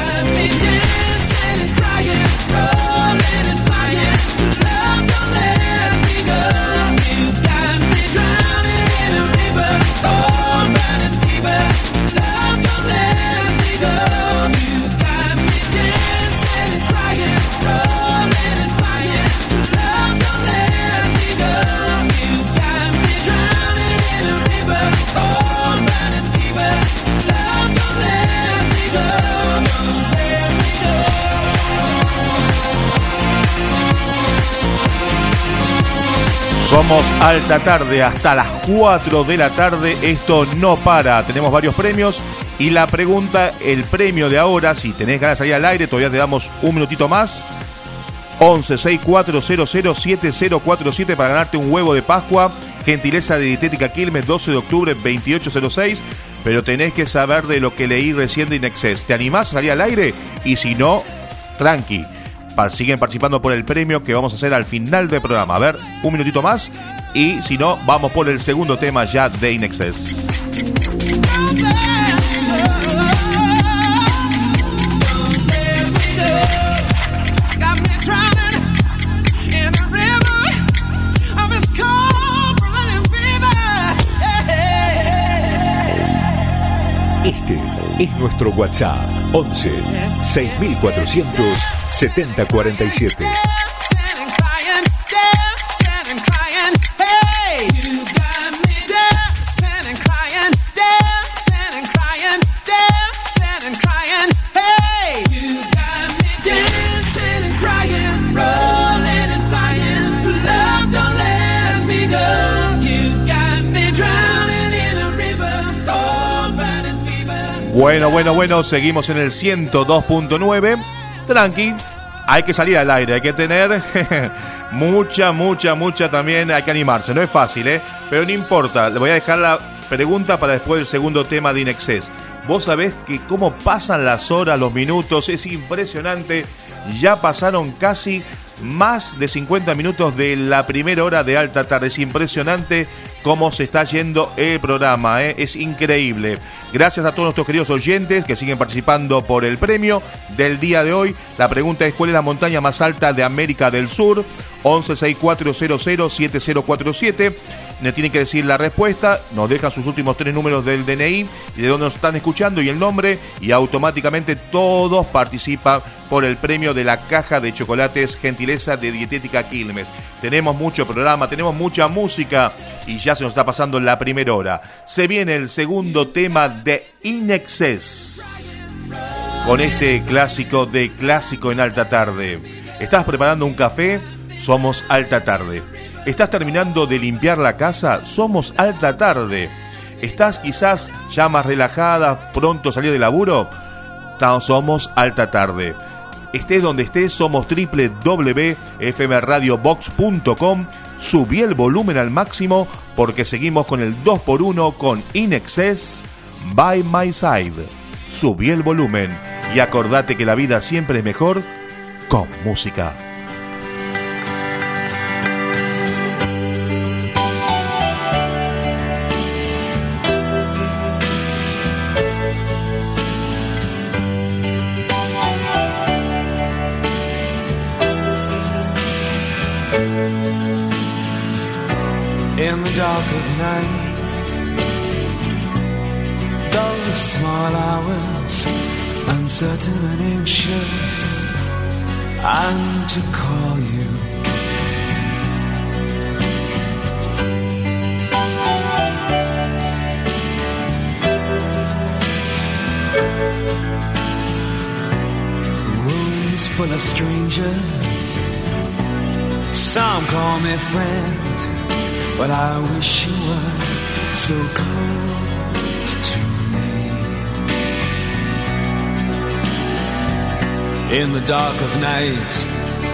Somos Alta Tarde hasta las cuatro de la tarde. Esto no para. Tenemos varios premios. Y la pregunta, el premio de ahora, si tenés ganas de salir al aire, todavía te damos un minutito más. once, sesenta y cuatro, cero cero siete cero cuatro siete para ganarte un huevo de Pascua. Gentileza de Dietética Quilmes, doce de octubre, veintiocho cero seis. Pero tenés que saber de lo que leí recién de Inexcess. ¿Te animás a salir al aire? Y si no, tranqui. Siguen participando por el premio que vamos a hacer al final del programa. A ver, un minutito más y si no, vamos por el segundo tema ya de Inexcess. nuestro WhatsApp once seis mil cuatrocientos setenta cuarenta y siete. Bueno, bueno, bueno, seguimos en el ciento dos punto nueve. Tranqui, hay que salir al aire, hay que tener mucha, mucha, mucha también, hay que animarse. No es fácil, ¿eh? Pero no importa, le voy a dejar la pregunta para después del segundo tema de Inexcess. Vos sabés que cómo pasan las horas, los minutos, es impresionante. Ya pasaron casi más de cincuenta minutos de la primera hora de Alta Tarde. Es impresionante cómo se está yendo el programa, ¿eh? Es increíble. Gracias a todos nuestros queridos oyentes que siguen participando por el premio del día de hoy. La pregunta es: ¿cuál es la montaña más alta de América del Sur? once sesenta y cuatro cero cero siete cero cuatro siete. Me tienen que decir la respuesta, nos dejan sus últimos tres números del D N I y de dónde nos están escuchando y el nombre, y automáticamente todos participan por el premio de la caja de chocolates gentileza de Dietética Quilmes. Tenemos mucho programa, tenemos mucha música y ya se nos está pasando la primera hora. Se viene el segundo tema de Inexcess con este clásico de Clásico en Alta Tarde. ¿Estás preparando un café? Somos Alta Tarde. ¿Estás terminando de limpiar la casa? Somos Alta Tarde. ¿Estás quizás ya más relajada, pronto a salir de laburo? Somos Alta Tarde. Estés donde estés, somos doble u doble u doble u punto f m radio box punto com. Subí el volumen al máximo porque seguimos con el dos por uno con Inexcess by my side. Subí el volumen y acordate que la vida siempre es mejor con música. In the dark of night, those small hours, uncertain and anxious, I need to call you. Rooms full of strangers, some call me friend, but I wish you were so close to me. In the dark of night,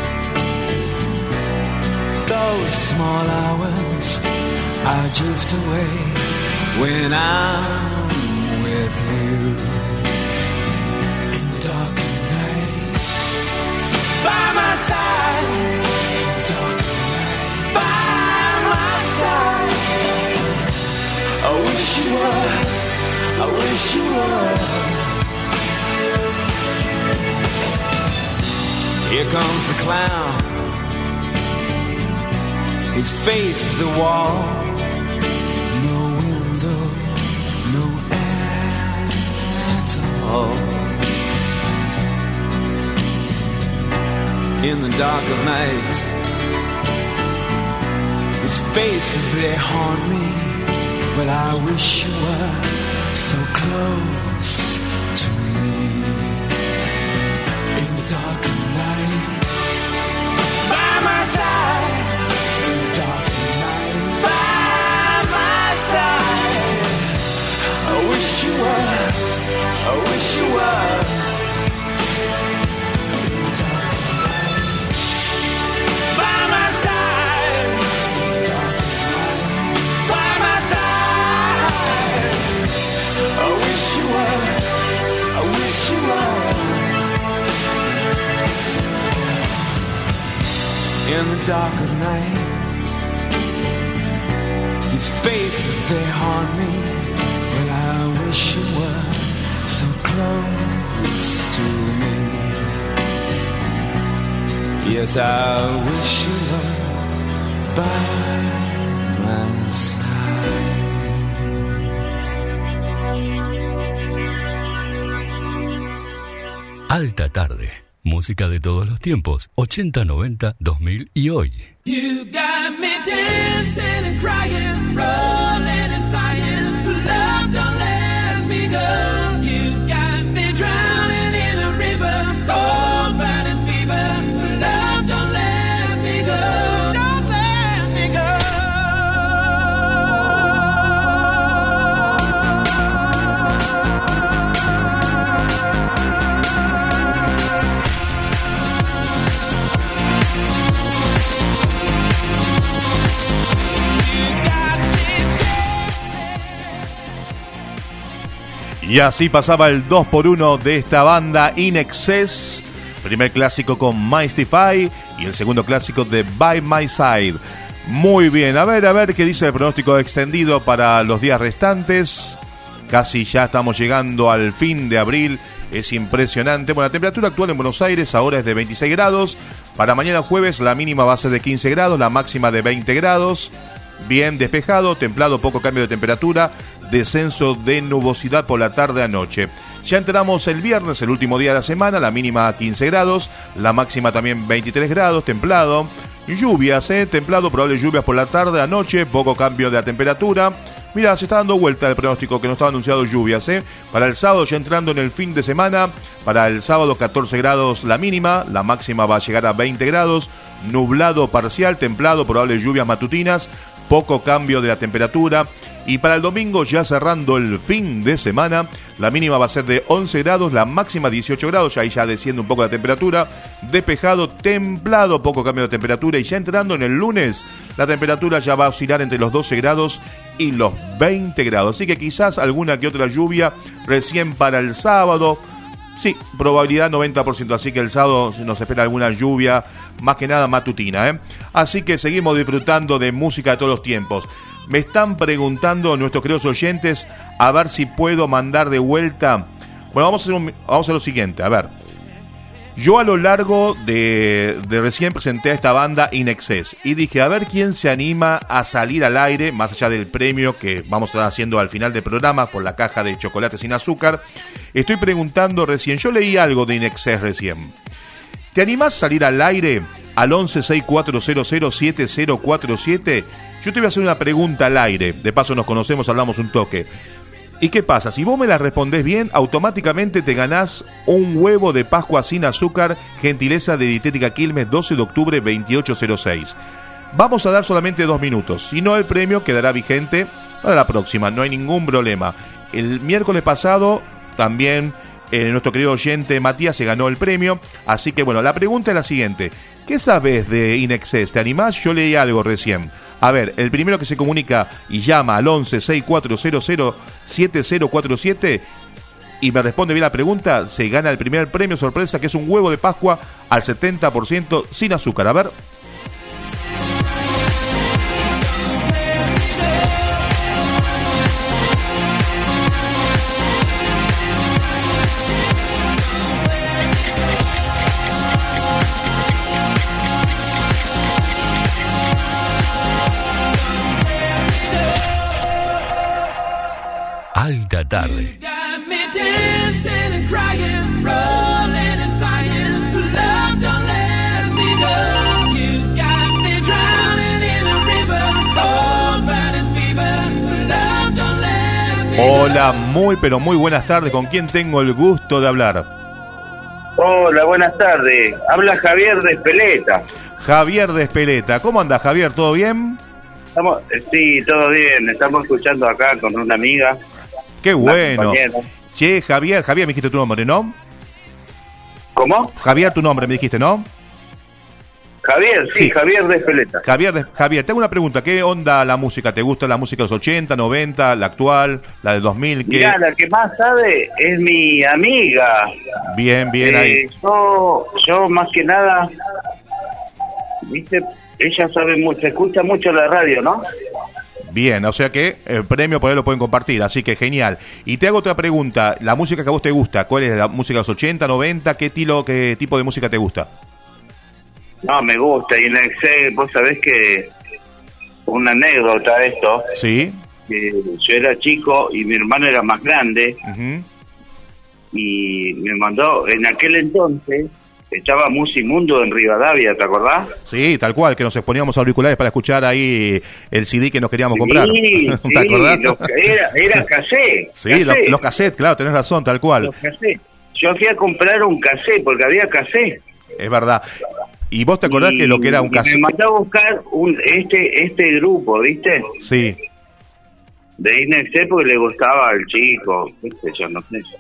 those small hours, I drift away when I'm with you. In the dark of night, by my side. In the dark of night, by my side. I wish you were, I wish you were. Here comes the clown, his face is a wall, no window, no air at all. In the dark of night, his faces, they haunt me, but I wish you were so close to me. In the dark of night, by my side. In the dark of night, by my side. I wish you were, I wish you were. In the dark of night, by my side. In the dark of night, by my side. I wish you were, I wish you were. In the dark of night, his faces, they haunt me, but I wish you were so close to me. Yes, I wish you were by my side. Alta Tarde. Música de todos los tiempos. ochenta, noventa, dos mil y hoy. You got me dancing and crying, rolling and flying. Love, don't let me go. You got me drowning in a river, cold burning fever. Love, don't let me go. Don't let me go. Y así pasaba el dos por uno de esta banda In Excess. Primer clásico con Mystify y el segundo clásico de By My Side. Muy bien, a ver, a ver qué dice el pronóstico extendido para los días restantes. Casi ya estamos llegando al fin de abril. Es impresionante. Bueno, la temperatura actual en Buenos Aires ahora es de veintiséis grados. Para mañana jueves la mínima va a ser de quince grados, la máxima de veinte grados. Bien despejado, templado, poco cambio de temperatura, descenso de nubosidad por la tarde a noche. Ya entramos el viernes, el último día de la semana, la mínima quince grados, la máxima también veintitrés grados, templado. Lluvias, eh, templado, probables lluvias por la tarde a noche, poco cambio de la temperatura. Mira, se está dando vuelta el pronóstico que nos estaba anunciado lluvias, eh. Para el sábado, ya entrando en el fin de semana, para el sábado catorce grados la mínima, la máxima va a llegar a veinte grados, nublado parcial, templado, probables lluvias matutinas, poco cambio de la temperatura. Y para el domingo, ya cerrando el fin de semana, la mínima va a ser de once grados, la máxima dieciocho grados, ahí ya desciende un poco la temperatura, despejado, templado, poco cambio de temperatura. Y ya entrando en el lunes, la temperatura ya va a oscilar entre los doce grados y los veinte grados. Así que quizás alguna que otra lluvia recién para el sábado. Sí, probabilidad noventa por ciento, así que el sábado nos espera alguna lluvia, más que nada matutina, ¿eh? Así que seguimos disfrutando de música de todos los tiempos. Me están preguntando nuestros queridos oyentes a ver si puedo mandar de vuelta. Bueno, vamos a hacer, un, vamos a hacer lo siguiente, a ver. Yo a lo largo de, de recién presenté a esta banda In Excess y dije, a ver quién se anima a salir al aire, más allá del premio que vamos a estar haciendo al final del programa por la caja de chocolate sin azúcar. Estoy preguntando recién, yo leí algo de In Excess recién. ¿Te animás a salir al aire al once seis cuatro cero cero siete cero cuatro siete? Yo te voy a hacer una pregunta al aire, de paso nos conocemos, hablamos un toque. ¿Y qué pasa? Si vos me la respondés bien, automáticamente te ganás un huevo de Pascua sin azúcar, gentileza de Dietética Quilmes, doce de octubre, veintiocho cero seis. Vamos a dar solamente dos minutos, si no el premio quedará vigente para la próxima, no hay ningún problema. El miércoles pasado también eh, nuestro querido oyente Matías se ganó el premio, así que bueno, la pregunta es la siguiente. ¿Qué sabes de In Excess? ¿Te animás? Yo leí algo recién. A ver, el primero que se comunica y llama al once seis cuatro cero cero siete cero cuatro siete y me responde bien la pregunta, se gana el primer premio sorpresa, que es un huevo de Pascua al setenta por ciento sin azúcar. A ver. Alta Tarde. Hola, muy pero muy buenas tardes. ¿Con quién tengo el gusto de hablar? Hola, buenas tardes. Habla Javier de Espeleta. Javier de Espeleta. ¿Cómo anda, Javier? ¿Todo bien? Estamos, sí, todo bien. Estamos escuchando acá con una amiga. Qué bueno. Che, Javier, Javier, me dijiste tu nombre, ¿no? ¿Cómo? Javier, tu nombre, me dijiste, ¿no? Javier, sí, sí. Javier de Espeleta. Javier, de, Javier, tengo una pregunta. ¿Qué onda la música? ¿Te gusta la música de los ochenta, noventa, la actual, la de dos mil? ¿Qué? Mirá, la que más sabe es mi amiga. Bien, bien, eh, ahí. Yo, yo más que nada, viste, ella sabe mucho, escucha mucho la radio, ¿no? Bien, o sea que el premio por ahí lo pueden compartir, así que genial. Y te hago otra pregunta, la música que a vos te gusta, ¿cuál es la música de los ochenta, noventa? ¿Qué, tilo, qué tipo de música te gusta? No, me gusta, y en el vos sabés que una anécdota esto. Sí. Que yo era chico y mi hermano era más grande. Uh-huh. y me mandó, en aquel entonces estaba Musimundo en Rivadavia, ¿te acordás? Sí, tal cual, que nos poníamos auriculares para escuchar ahí el C D que nos queríamos comprar. Sí, ¿Te sí, acordás? los- era, era cassette. Sí, cassette. Los, los cassettes, claro, tenés razón, tal cual. Los cassettes. Yo fui a comprar un cassette porque había cassette. Es verdad. ¿Y vos te acordás Y- que lo que era un y cassette? Me mandó a buscar un, este este grupo, ¿viste? Sí. De Inexé porque le gustaba al chico, ¿viste? Yo no sé.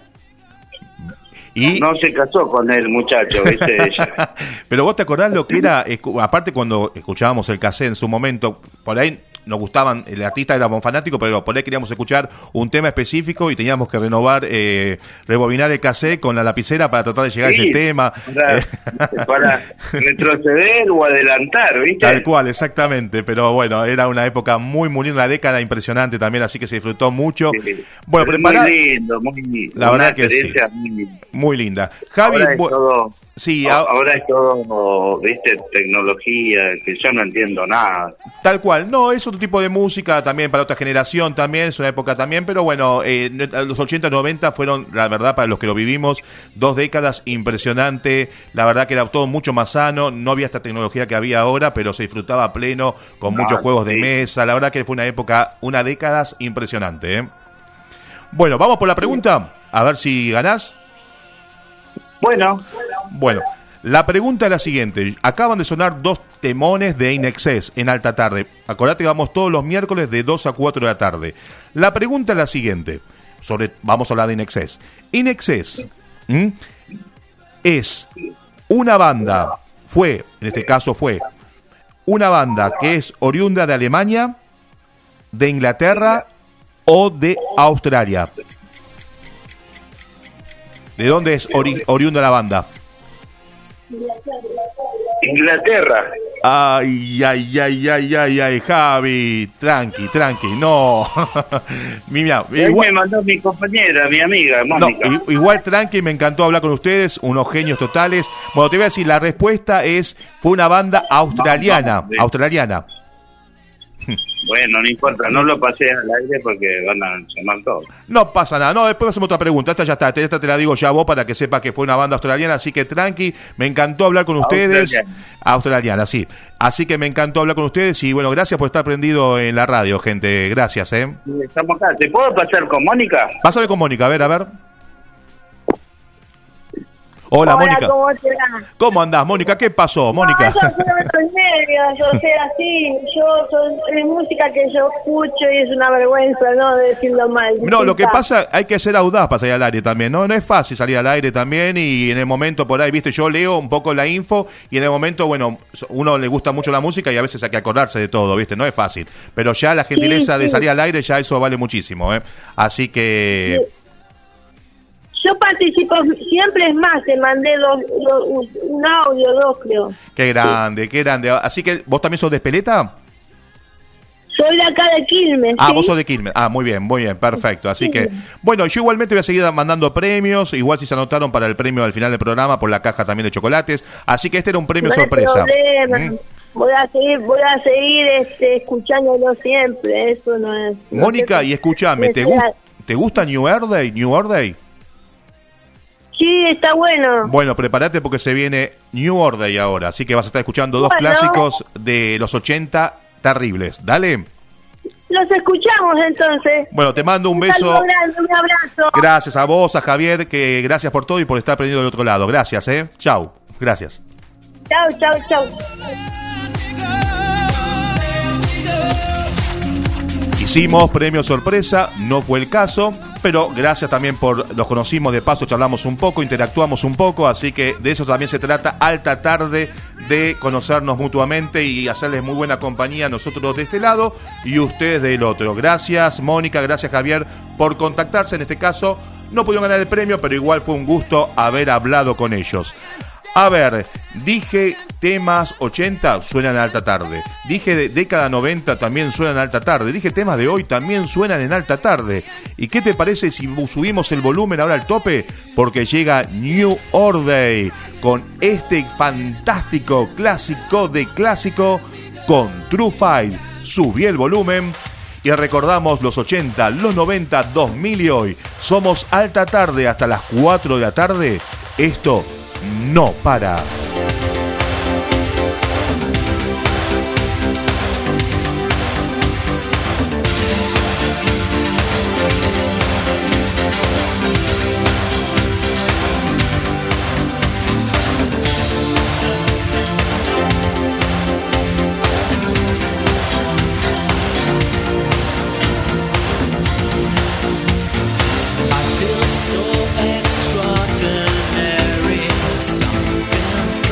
Y... No se casó con el muchacho, ¿viste? Ella. Pero vos te acordás lo que era, escu- aparte cuando escuchábamos el cassette en su momento, por ahí nos gustaban, el artista éramos fanáticos, pero por ahí queríamos escuchar un tema específico y teníamos que renovar, eh, rebobinar el cassette con la lapicera para tratar de llegar Sí, a ese tema. Para, Eh, para retroceder o adelantar, ¿viste? Tal cual, exactamente, pero bueno, era una época muy, muy linda, una década impresionante también, así que se disfrutó mucho. Bueno, Pero prepará... muy lindo, muy lindo. La Una verdad que sí. experiencia muy- Muy linda. Javi, ahora es vos- todo, sí, a- a- ahora es todo, viste, tecnología, que yo no entiendo nada. tal cual, no, es otro tipo de música también para otra generación también, es una época también, pero bueno, eh, los ochenta, noventa fueron, la verdad, para los que lo vivimos, dos décadas impresionante, la verdad que era todo mucho más sano, no había esta tecnología que había ahora, pero se disfrutaba a pleno, con Ah, muchos juegos de sí. mesa, la verdad que fue una época, una década impresionante, ¿eh? Bueno, vamos por la pregunta, a ver si ganás. Bueno. Bueno, la pregunta es la siguiente. Acaban de sonar dos temones de Inexcess en alta tarde. Acordate que vamos todos los miércoles de dos a cuatro de la tarde. La pregunta es la siguiente. Sobre, vamos a hablar de Inexcess. Inexcess ¿m? es una banda, fue, en este caso fue, una banda que es oriunda de Alemania, de Inglaterra o de Australia. ¿De dónde es ori- oriunda la banda? Inglaterra. Ay, ay, ay, ay, ay, ay, Javi, tranqui, tranqui, no. Mira, Ahí igual, me mandó mi compañera, mi amiga, no, Mónica. i- igual tranqui, me encantó hablar con ustedes, unos genios totales. Bueno, te voy a decir, la respuesta es, fue una banda australiana, Vamos, sí. australiana. Bueno, no importa, no lo pasé al aire porque van a llamar todos. No pasa nada, no, después hacemos otra pregunta, esta ya está, esta te la digo ya vos para que sepas que fue una banda australiana, así que tranqui, me encantó hablar con ustedes. Australiana. Australiana, sí. Así que me encantó hablar con ustedes y bueno, gracias por estar prendido en la radio, gente, gracias, eh. Estamos acá. ¿Te puedo pasar con Mónica? Pásale con Mónica, a ver, a ver. Hola, Mónica. ¿Cómo te va? ¿Cómo andás, Mónica? ¿Qué pasó, Mónica? No, yo no me estoy nerviosa, o sea, sí, yo son, es música que yo escucho y es una vergüenza, ¿no? De decirlo mal. No, lo que disculpa. pasa, hay que ser audaz para salir al aire también, ¿no? No es fácil salir al aire también y en el momento por ahí, viste, yo leo un poco la info y en el momento, bueno, uno le gusta mucho la música y a veces hay que acordarse de todo, viste, no es fácil. Pero ya la gentileza Sí, de sí. salir al aire, ya eso vale muchísimo, ¿eh? Así que... Yo participo siempre, es más, te mandé dos, dos- un- un audio, dos creo. Qué grande, qué grande. Así que, ¿vos también sos de Espeleta? Soy de acá de Quilmes, Ah, ¿sí? vos sos de Quilmes. Ah, muy bien, muy bien, perfecto. Así que, bueno, yo igualmente voy a seguir mandando premios, igual si se anotaron para el premio al final del programa por la caja también de chocolates. Así que este era un premio No hay sorpresa. problema. ¿Mm? Voy a seguir, voy a seguir este, escuchándolo siempre, eso no es... no Mónica, sé- y escúchame, ¿te, no gus- sé- ¿te gusta New Order? New Order? Sí, está bueno. Bueno, prepárate porque se viene New Order ahora, así que vas a estar escuchando dos Bueno. clásicos de los ochenta terribles. Dale. Los escuchamos entonces. Bueno, te mando un Un beso. saludo grande, un abrazo. Gracias a vos, a Javier, que gracias por todo y por estar prendido del otro lado. Gracias, ¿eh? Chau. Gracias. Chao, chao, chao. Hicimos premio sorpresa, no fue el caso, pero gracias también por los conocimos de paso, charlamos un poco, interactuamos un poco, así que de eso también se trata Alta Tarde, de conocernos mutuamente y hacerles muy buena compañía nosotros de este lado y ustedes del otro. Gracias Mónica, gracias Javier por contactarse, en este caso no pudieron ganar el premio, pero igual fue un gusto haber hablado con ellos. A ver, dije temas ochenta, suenan en alta tarde. Dije de década noventa, también suenan en alta tarde. Dije temas de hoy, también suenan en alta tarde. ¿Y qué te parece si subimos el volumen ahora al tope? Porque llega New Order con este fantástico clásico de clásico con True Fight. Subí el volumen y recordamos los ochenta, los noventa, dos mil y hoy. Somos Alta Tarde hasta las cuatro de la tarde. Esto no para. Extraordinary, something's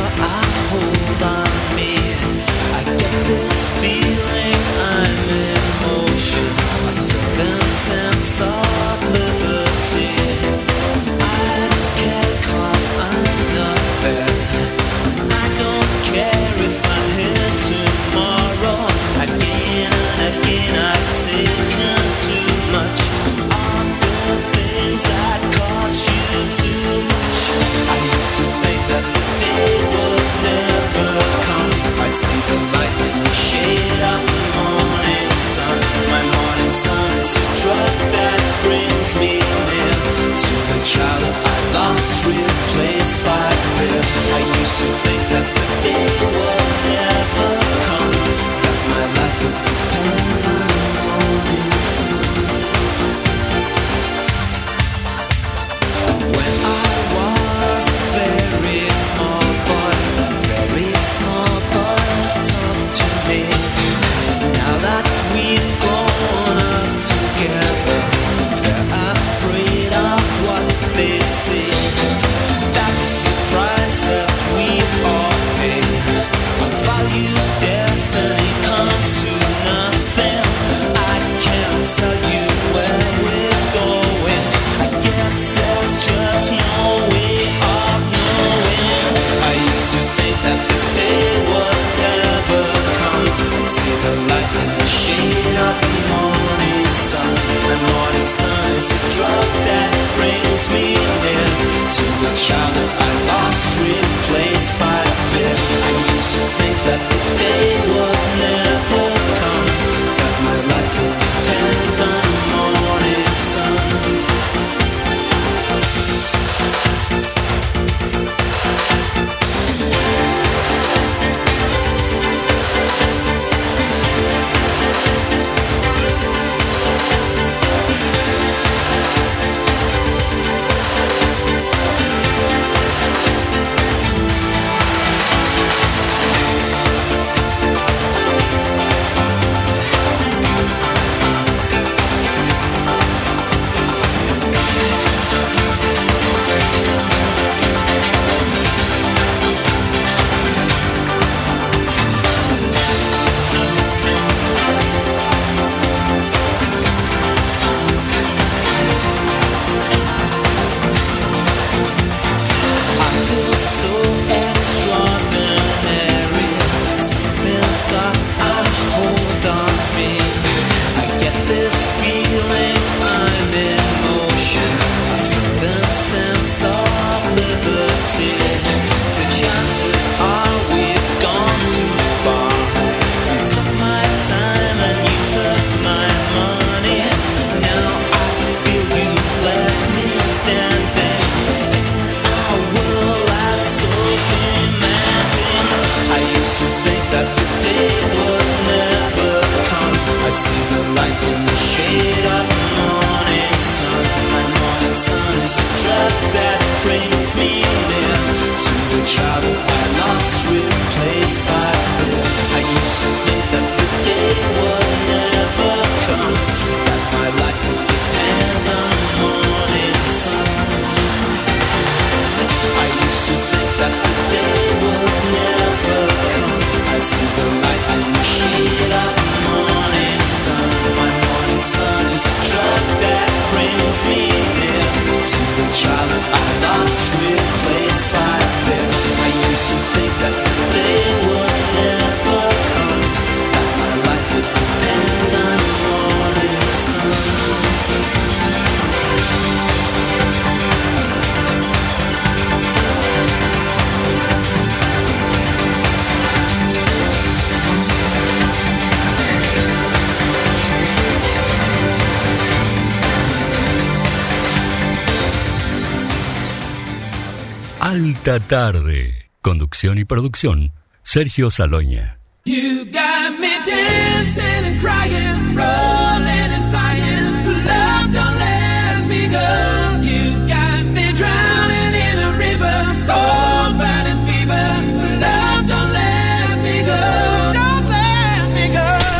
Alta Tarde. Conducción y producción, Sergio Saloña. You got me dancing and crying, rolling and flying. Love, don't let me go. You got me drowning in a river, cold burning fever. Love, don't let me go. Don't let me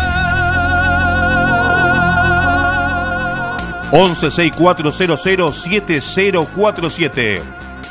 go. once sesenta y cuatro cero cero siete cero cuatro siete.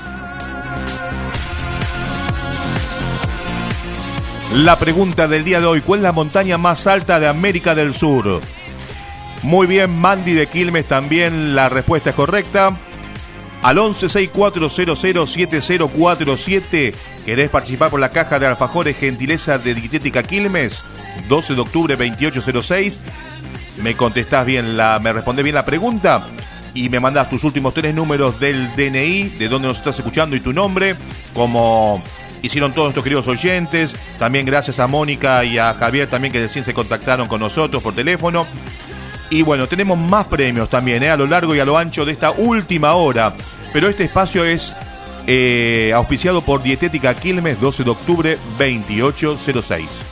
La pregunta del día de hoy: ¿cuál es la montaña más alta de América del Sur? Muy bien, Mandy de Quilmes, también la respuesta es correcta. Al once sesenta y cuatro cero cero siete cero cuatro siete, ¿querés participar por la caja de alfajores gentileza de Dietética Quilmes? doce de octubre veintiocho cero seis. Me contestás bien, la, me respondés bien la pregunta y me mandás tus últimos tres números del D N I, de dónde nos estás escuchando y tu nombre, como hicieron todos nuestros queridos oyentes. También gracias a Mónica y a Javier también, que recién se contactaron con nosotros por teléfono. Y bueno, tenemos más premios también, ¿eh? A lo largo y a lo ancho de esta última hora. Pero este espacio es eh, auspiciado por Dietética Quilmes, doce de octubre veintiocho cero seis.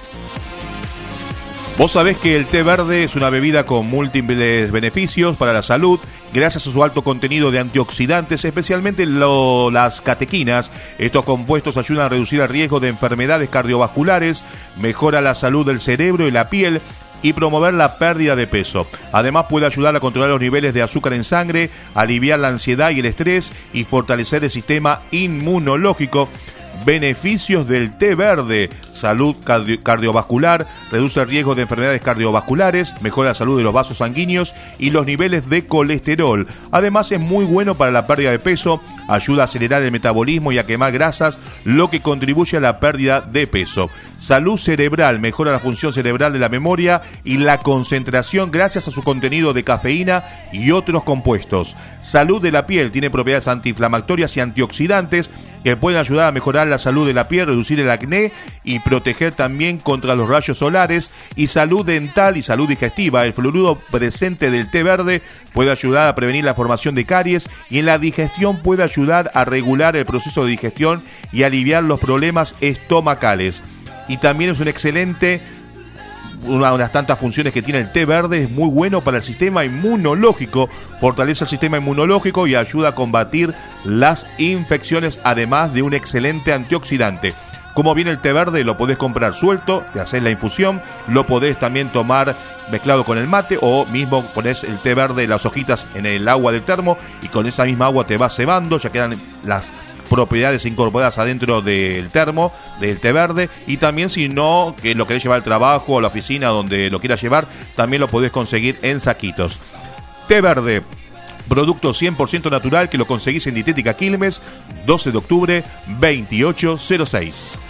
Vos sabés que el té verde es una bebida con múltiples beneficios para la salud, gracias a su alto contenido de antioxidantes, especialmente lo, las catequinas. Estos compuestos ayudan a reducir el riesgo de enfermedades cardiovasculares, mejora la salud del cerebro y la piel y promover la pérdida de peso. Además puede ayudar a controlar los niveles de azúcar en sangre, aliviar la ansiedad y el estrés y fortalecer el sistema inmunológico. Beneficios del té verde: salud cardio- cardiovascular, reduce el riesgo de enfermedades cardiovasculares, mejora la salud de los vasos sanguíneos y los niveles de colesterol. Además es muy bueno para la pérdida de peso, ayuda a acelerar el metabolismo y a quemar grasas, lo que contribuye a la pérdida de peso. Salud cerebral: mejora la función cerebral de la memoria y la concentración gracias a su contenido de cafeína y otros compuestos. Salud de la piel: tiene propiedades antiinflamatorias y antioxidantes que pueden ayudar a mejorar la salud de la piel, reducir el acné y proteger también contra los rayos solares. Y salud dental y salud digestiva: el fluoruro presente del té verde puede ayudar a prevenir la formación de caries, y en la digestión puede ayudar a regular el proceso de digestión y aliviar los problemas estomacales. Y también es un excelente, una de las tantas funciones que tiene el té verde, es muy bueno para el sistema inmunológico, fortalece el sistema inmunológico y ayuda a combatir las infecciones, además de un excelente antioxidante. Como viene el té verde, lo podés comprar suelto, te haces la infusión, lo podés también tomar mezclado con el mate, o mismo ponés el té verde, las hojitas en el agua del termo, y con esa misma agua te vas cebando, ya quedan las propiedades incorporadas adentro del termo del té verde. Y también, si no, que lo querés llevar al trabajo o a la oficina, donde lo quieras llevar, también lo podés conseguir en saquitos. Té verde, producto cien por ciento natural, que lo conseguís en Dietética Quilmes, doce de octubre veintiocho cero seis.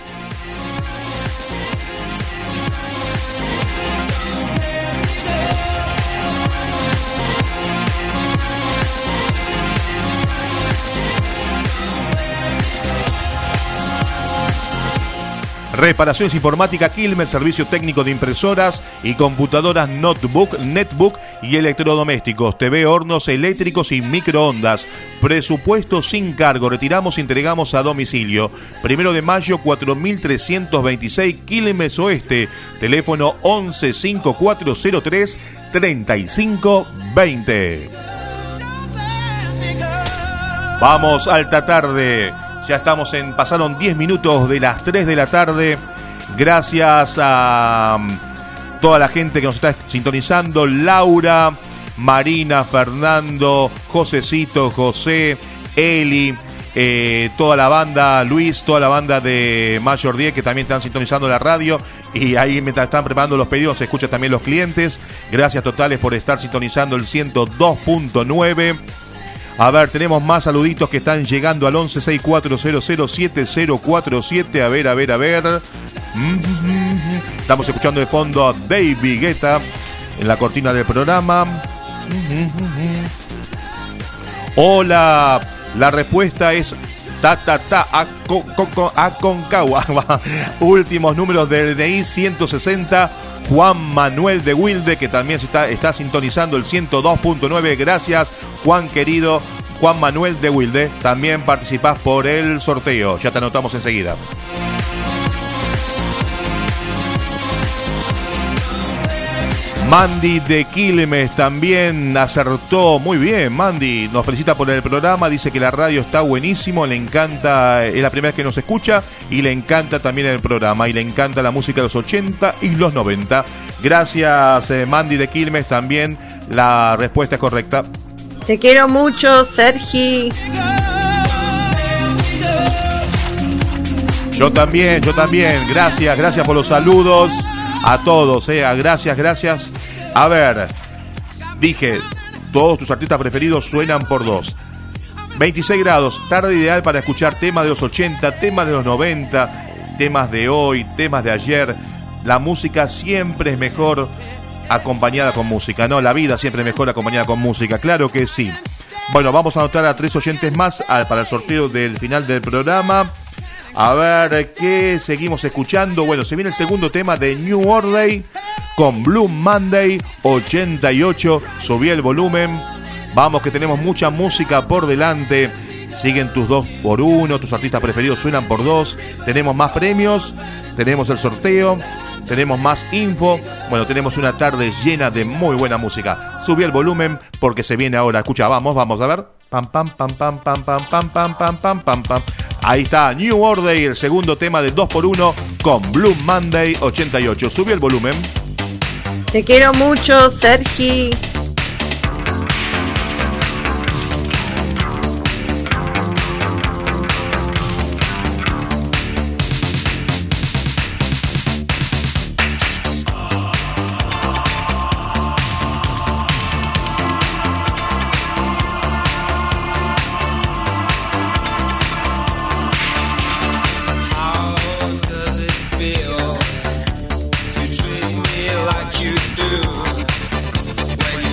Reparaciones Informática Quilmes, servicio técnico de impresoras y computadoras notebook, netbook y electrodomésticos, T V, hornos eléctricos y microondas. Presupuesto sin cargo, retiramos y entregamos a domicilio. Primero de mayo cuatro mil trescientos veintiséis, Quilmes Oeste. Teléfono once cinco cuatro cero tres treinta y cinco veinte. Vamos, alta tarde. Ya estamos en, pasaron diez minutos de las tres de la tarde. Gracias a um, toda la gente que nos está sintonizando: Laura, Marina, Fernando, Josecito, José, Eli, eh, toda la banda, Luis, toda la banda de Mayor diez, que también están sintonizando la radio. Y ahí, mientras están preparando los pedidos, se escuchan también los clientes. Gracias totales por estar sintonizando el ciento dos punto nueve. A ver, tenemos más saluditos que están llegando al once sesenta y cuatro cero cero siete cero cuatro siete. A ver, a ver, a ver. Estamos escuchando de fondo a David Guetta en la cortina del programa. Hola, la respuesta es ta ta ta Aconcagua. Últimos números del D N I ciento sesenta. Juan Manuel de Wilde, que también se está, está sintonizando el ciento dos punto nueve. Gracias, Juan querido. Juan Manuel de Wilde. También participás por el sorteo. Ya te anotamos enseguida. Mandy de Quilmes también acertó muy bien. Mandy nos felicita por el programa, dice que la radio está buenísimo, le encanta, es la primera vez que nos escucha y le encanta también el programa y le encanta la música de los ochenta y los noventa. Gracias, eh, Mandy de Quilmes, también la respuesta es correcta. Te quiero mucho, Sergi. Yo también, yo también. Gracias, gracias por los saludos a todos, eh. Gracias, gracias. A ver, dije, todos tus artistas preferidos suenan por dos. veintiséis grados, tarde ideal para escuchar temas de los ochenta, temas de los noventa, temas de hoy, temas de ayer. La música siempre es mejor acompañada con música, ¿no? La vida siempre es mejor acompañada con música, claro que sí. Bueno, vamos a anotar a tres oyentes más para el sorteo del final del programa. A ver, ¿qué seguimos escuchando? Bueno, se viene el segundo tema de New Order con Blue Monday ochenta y ocho. Subí el volumen. Vamos, que tenemos mucha música por delante. Siguen tus dos por uno, tus artistas preferidos suenan por dos. Tenemos más premios, tenemos el sorteo, tenemos más info. Bueno, tenemos una tarde llena de muy buena música. Subí el volumen porque se viene ahora. Escucha, vamos, vamos a ver. Pam, pam, pam, pam, pam, pam, pam, pam, pam, pam, pam, pam. Ahí está, New Order, el segundo tema de dos por uno con Blue Monday ochenta y ocho. Subí el volumen. Te quiero mucho, Sergi. Treat me like you do when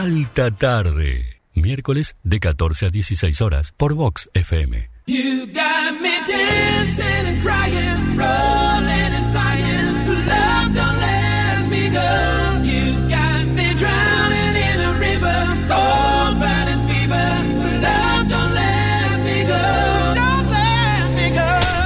Alta Tarde. Miércoles de catorce a dieciséis horas por Vox F M. You got me dancing and crying, rolling and flying. Love, don't let me go. You got me drowning in a river, cold burning fever. Love, don't let me go. Don't let me go.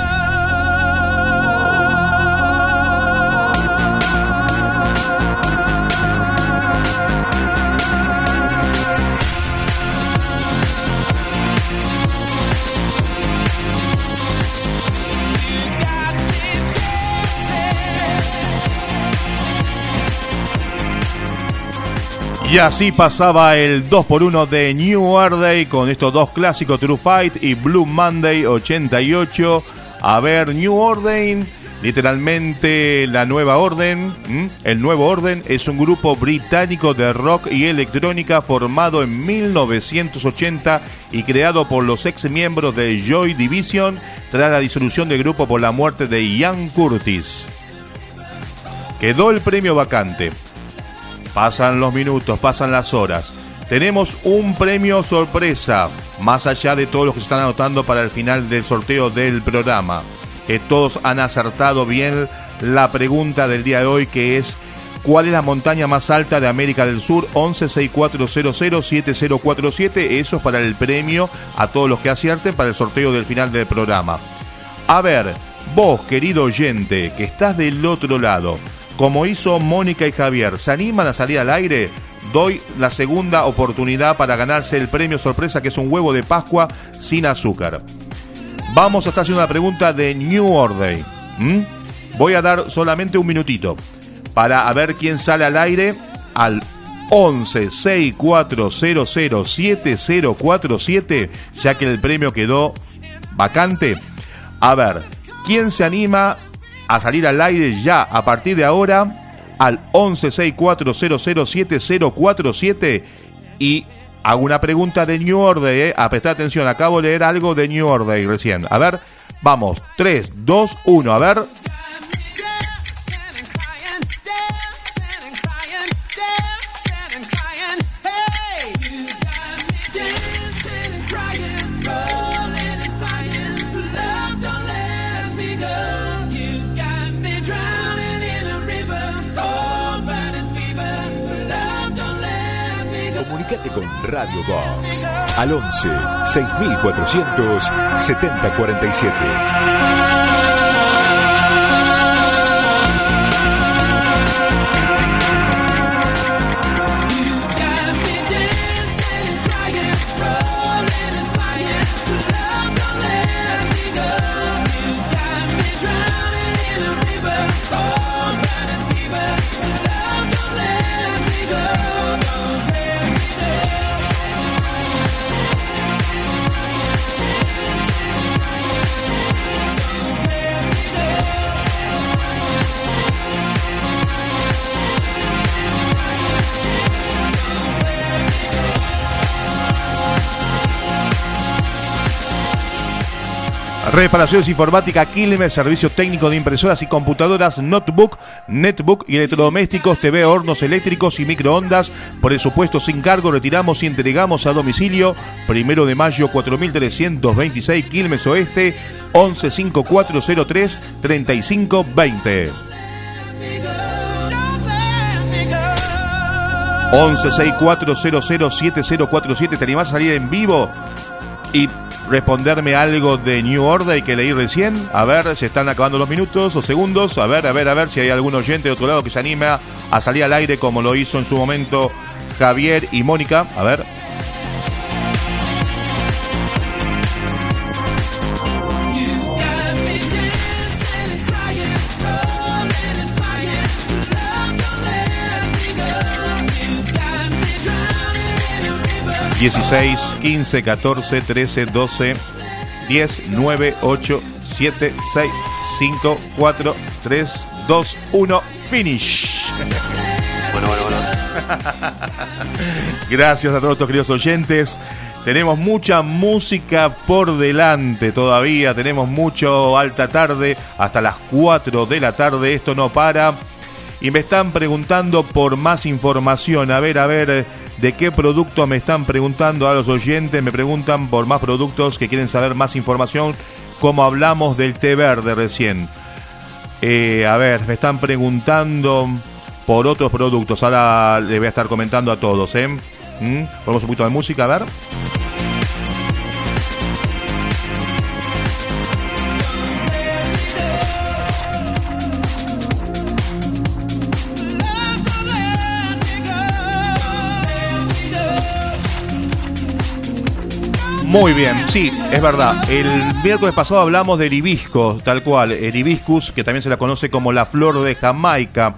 Y así pasaba el dos por uno de New Order con estos dos clásicos, True Fight y Blue Monday ochenta y ocho. A ver, New Order, literalmente la nueva orden. ¿Mm? El nuevo orden es un grupo británico de rock y electrónica formado en mil novecientos ochenta y creado por los ex miembros de Joy Division tras la disolución del grupo por la muerte de Ian Curtis. Quedó el premio vacante. Pasan los minutos, pasan las horas. Tenemos un premio sorpresa, más allá de todos los que se están anotando para el final del sorteo del programa. Que todos han acertado bien la pregunta del día de hoy, que es: ¿cuál es la montaña más alta de América del Sur? once sesenta y cuatro cero cero siete cero cuatro siete. Eso es para el premio a todos los que acierten para el sorteo del final del programa. A ver, vos, querido oyente, que estás del otro lado, como hizo Mónica y Javier, ¿se animan a salir al aire? Doy la segunda oportunidad para ganarse el premio sorpresa, que es un huevo de Pascua sin azúcar. Vamos a estar haciendo una pregunta de New Order. ¿Mm? Voy a dar solamente un minutito para a ver quién sale al aire al once sesenta y cuatro cero cero siete cero cuatro siete, ya que el premio quedó vacante. A ver, ¿quién se anima a salir al aire ya a partir de ahora al once sesenta y cuatro cero cero siete cero cuatro siete? Y hago una pregunta de New Order, eh. A prestar atención, acabo de leer algo de New Order recién. A ver, vamos, tres, dos, uno, a ver. Comunicate con Radio Vox al once seis mil cuatrocientos setenta cuarenta y siete. Reparaciones informática Quilmes, servicio técnico de impresoras y computadoras, notebook, netbook y electrodomésticos, T V, hornos eléctricos y microondas. Presupuesto sin cargo, retiramos y entregamos a domicilio. Primero de mayo cuatro mil trescientos veintiséis, Quilmes Oeste, once cincuenta y cuatro cero tres treinta y cinco veinte. once sesenta y cuatro cero cero siete cero cuatro siete. ¿Te animás a salir en vivo y responderme algo de New Order que leí recién? A ver, se están acabando los minutos o segundos. A ver, a ver, a ver si hay algún oyente de otro lado que se anime a salir al aire como lo hizo en su momento Javier y Mónica. A ver. dieciséis, quince, catorce, trece, doce, diez, nueve, ocho, siete, seis, cinco, cuatro, tres, dos, uno, finish. Bueno, bueno, bueno. Gracias a todos nuestros queridos oyentes. Tenemos mucha música por delante todavía. Tenemos mucho alta tarde hasta las cuatro de la tarde. Esto no para. Y me están preguntando por más información. A ver, a ver, de qué producto me están preguntando a los oyentes. Me preguntan por más productos, que quieren saber más información, como hablamos del té verde recién. Eh, a ver, me están preguntando por otros productos. Ahora les voy a estar comentando a todos, ¿eh? ¿Mm? Ponemos un poquito de música, a ver. Muy bien, sí, es verdad. El miércoles pasado hablamos del hibisco, tal cual, el hibiscus, que también se la conoce como la flor de Jamaica.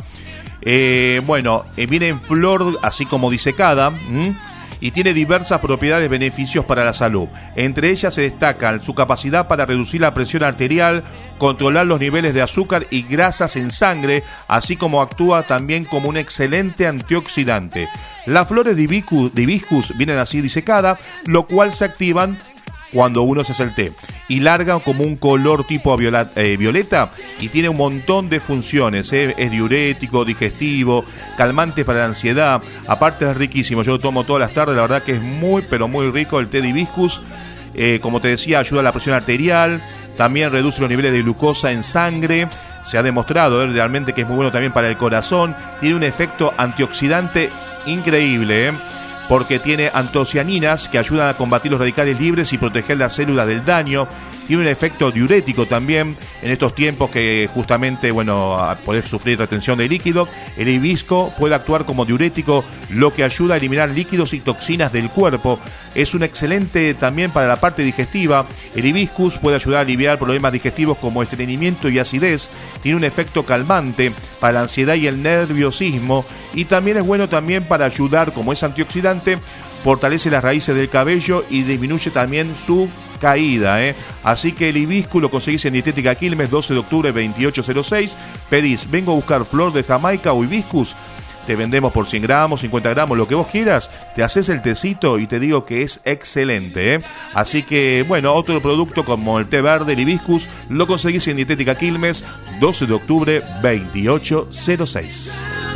Eh, bueno, eh, viene en flor así como disecada, ¿m? y tiene diversas propiedades, beneficios para la salud. Entre ellas se destacan su capacidad para reducir la presión arterial, controlar los niveles de azúcar y grasas en sangre, así como actúa también como un excelente antioxidante. Las flores de hibiscus, de hibiscus vienen así disecadas, lo cual se activan cuando uno se hace el té, y largan como un color tipo viola, eh, violeta, y tiene un montón de funciones, ¿eh? Es diurético, digestivo, calmante para la ansiedad. Aparte es riquísimo, yo lo tomo todas las tardes, la verdad que es muy pero muy rico el té de hibiscus. Eh, como te decía, ayuda a la presión arterial, también reduce los niveles de glucosa en sangre. Se ha demostrado ¿eh? realmente que es muy bueno también para el corazón. Tiene un efecto antioxidante increíble, ¿eh? porque tiene antocianinas que ayudan a combatir los radicales libres y proteger las células del daño. Tiene un efecto diurético también en estos tiempos que justamente, bueno, podés sufrir retención de líquido. El hibisco puede actuar como diurético, lo que ayuda a eliminar líquidos y toxinas del cuerpo. Es un excelente también para la parte digestiva. El hibiscus puede ayudar a aliviar problemas digestivos como estreñimiento y acidez. Tiene un efecto calmante para la ansiedad y el nerviosismo. Y también es bueno también para ayudar, como es antioxidante, fortalece las raíces del cabello y disminuye también su caída, ¿eh? Así que el hibiscus lo conseguís en Dietética Quilmes, doce de octubre, veintiocho cero seis. Pedís, vengo a buscar flor de Jamaica o hibiscus. Te vendemos por cien gramos, cincuenta gramos, lo que vos quieras. Te haces el tecito y te digo que es excelente, ¿eh? Así que, bueno, otro producto como el té verde, el hibiscus, lo conseguís en Dietética Quilmes, doce de octubre, veintiocho cero seis.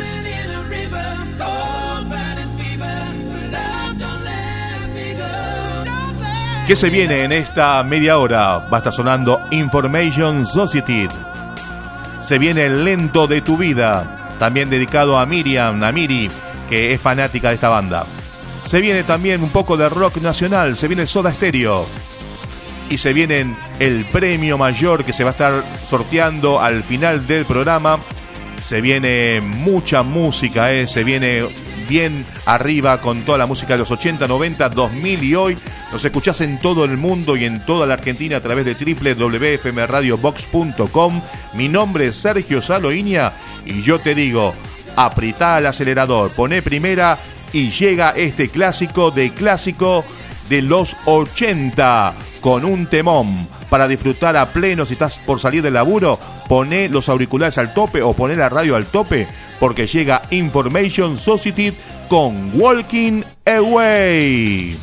¿Qué se viene en esta media hora? Va a estar sonando Information Society. Se viene el lento de tu vida, también dedicado a Miriam, a Miri, que es fanática de esta banda. Se viene también un poco de rock nacional, se viene Soda Stereo. Y se viene el premio mayor que se va a estar sorteando al final del programa. Se viene mucha música, ¿eh? Se viene bien arriba con toda la música de los ochenta, noventa, dos mil y hoy. Nos escuchás en todo el mundo y en toda la Argentina a través de doble u doble u doble u punto f m radio box punto com. Mi nombre es Sergio Saloiña y yo te digo, apretá el acelerador, poné primera y llega este clásico de clásico de los ochenta con un temón para disfrutar a pleno. Si estás por salir del laburo, poné los auriculares al tope o poné la radio al tope, porque llega Information Society con Walking Away.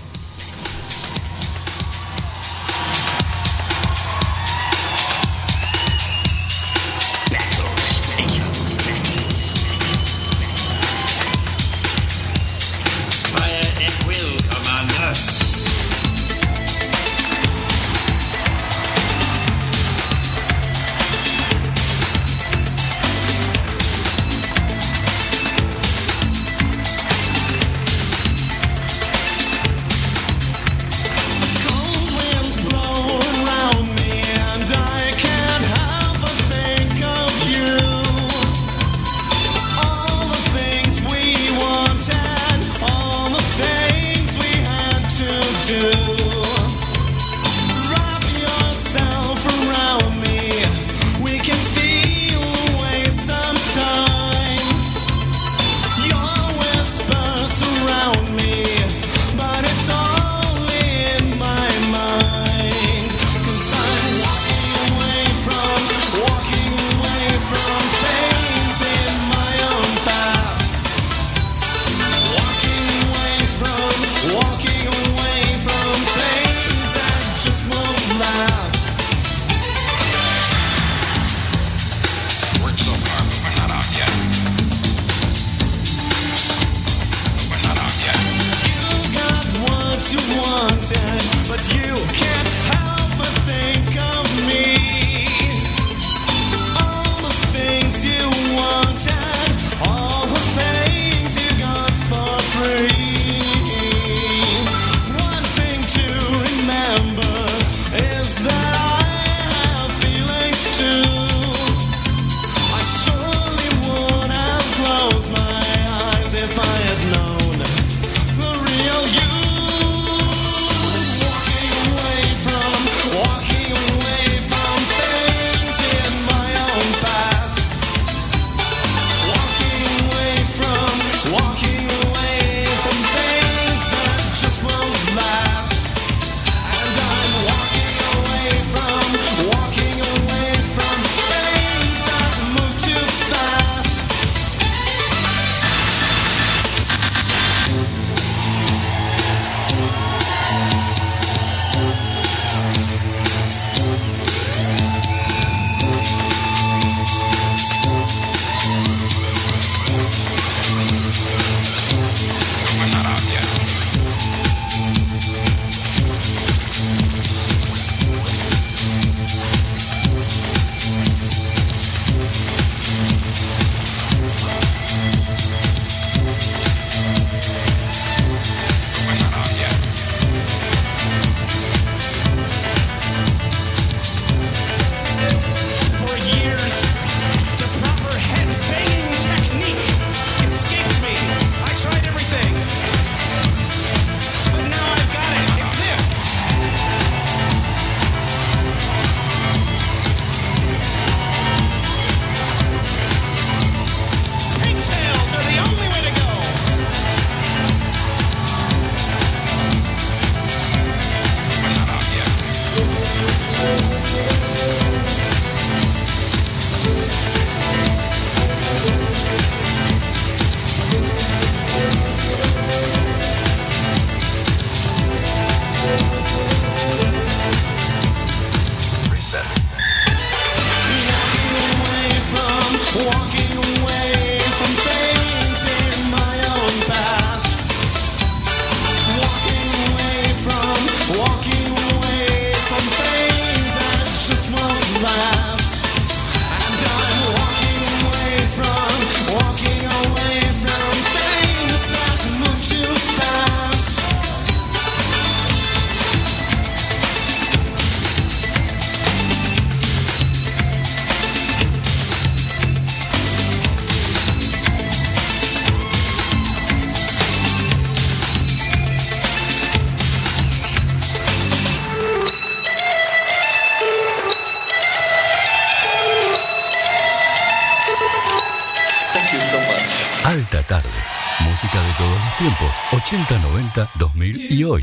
Alta tarde. Música de todos los tiempos. ochenta, noventa, dos mil y hoy.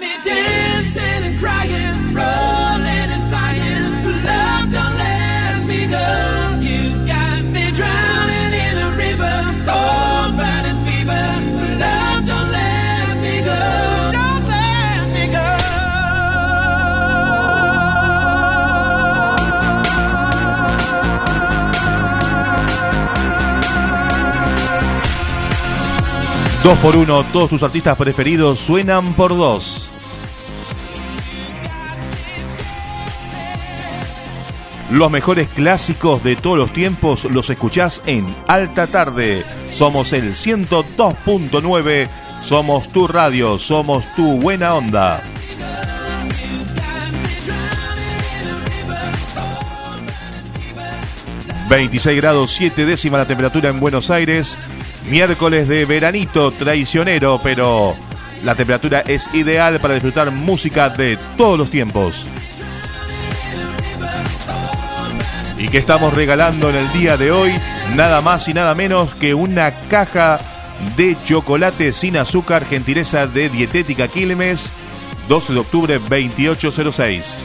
Dos por uno, todos tus artistas preferidos suenan por dos. Los mejores clásicos de todos los tiempos los escuchás en Alta Tarde. Somos el ciento dos punto nueve, somos tu radio, somos tu buena onda. veintiséis grados siete décimas la temperatura en Buenos Aires. Miércoles de veranito traicionero, pero la temperatura es ideal para disfrutar música de todos los tiempos. ¿Y qué estamos regalando en el día de hoy? Nada más y nada menos que una caja de chocolate sin azúcar, gentileza de Dietética Quilmes, doce de octubre, veintiocho cero seis.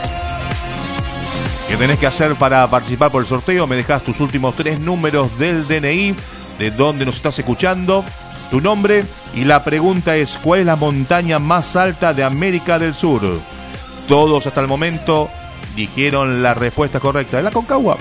¿Qué tenés que hacer para participar por el sorteo? Me dejás tus últimos tres números del D N I, de dónde nos estás escuchando, tu nombre, y la pregunta es: ¿cuál es la montaña más alta de América del Sur? Todos hasta el momento dijeron la respuesta correcta. ¿Es la Concagua?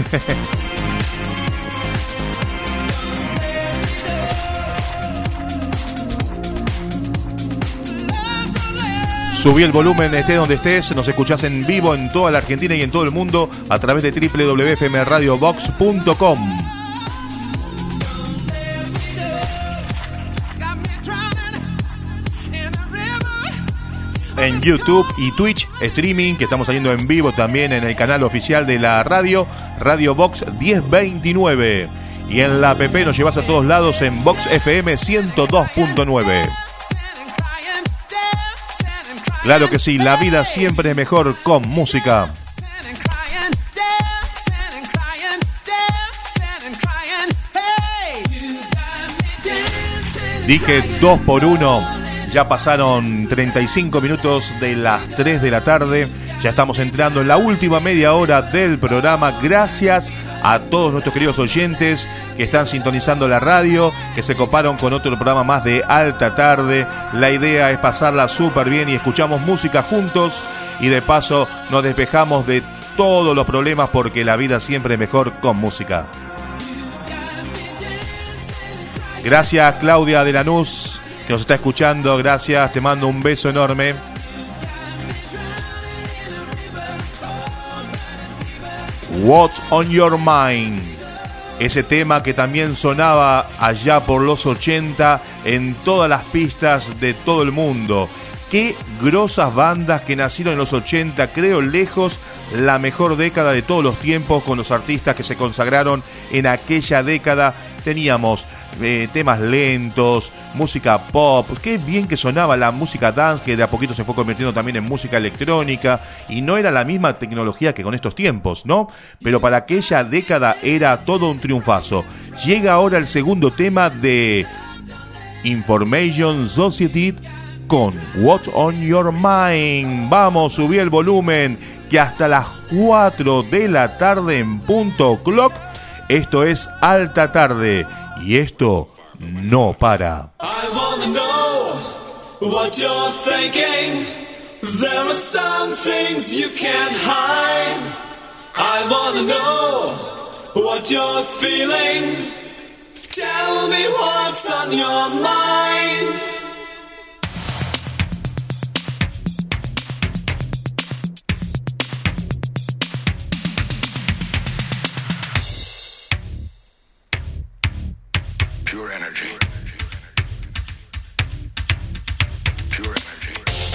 Subí el volumen, estés donde estés, nos escuchás en vivo en toda la Argentina y en todo el mundo a través de doble u doble u doble u punto f m radio box punto com. En YouTube y Twitch streaming, que estamos saliendo en vivo también en el canal oficial de la radio, Radio Box diez veintinueve. Y en la app nos llevas a todos lados en Box F M ciento dos punto nueve. Claro que sí, la vida siempre es mejor con música. Dije dos por uno. Ya pasaron treinta y cinco minutos de las tres de la tarde. Ya estamos entrando en la última media hora del programa. Gracias a todos nuestros queridos oyentes que están sintonizando la radio, que se coparon con otro programa más de Alta Tarde. La idea es pasarla súper bien y escuchamos música juntos. Y de paso nos despejamos de todos los problemas, porque la vida siempre es mejor con música. Gracias, Claudia de Lanús, que nos está escuchando. Gracias, te mando un beso enorme. What's on Your Mind, ese tema que también sonaba allá por los ochenta en todas las pistas de todo el mundo. Qué grosas bandas que nacieron en los ochenta, creo lejos la mejor década de todos los tiempos, con los artistas que se consagraron en aquella década. Teníamos eh, temas lentos, música pop, qué bien que sonaba la música dance, que de a poquito se fue convirtiendo también en música electrónica, y no era la misma tecnología que con estos tiempos, ¿no? Pero para aquella década era todo un triunfazo. Llega ahora el segundo tema de Information Society con What's on Your Mind. Vamos, subí el volumen, que hasta las cuatro de la tarde en punto clock. Esto es Alta Tarde y esto no para. I wanna know what you're thinking. There are some things you can't hide. I wanna know what you're feeling. Tell me what's on your mind. Pure energy. Pure energy.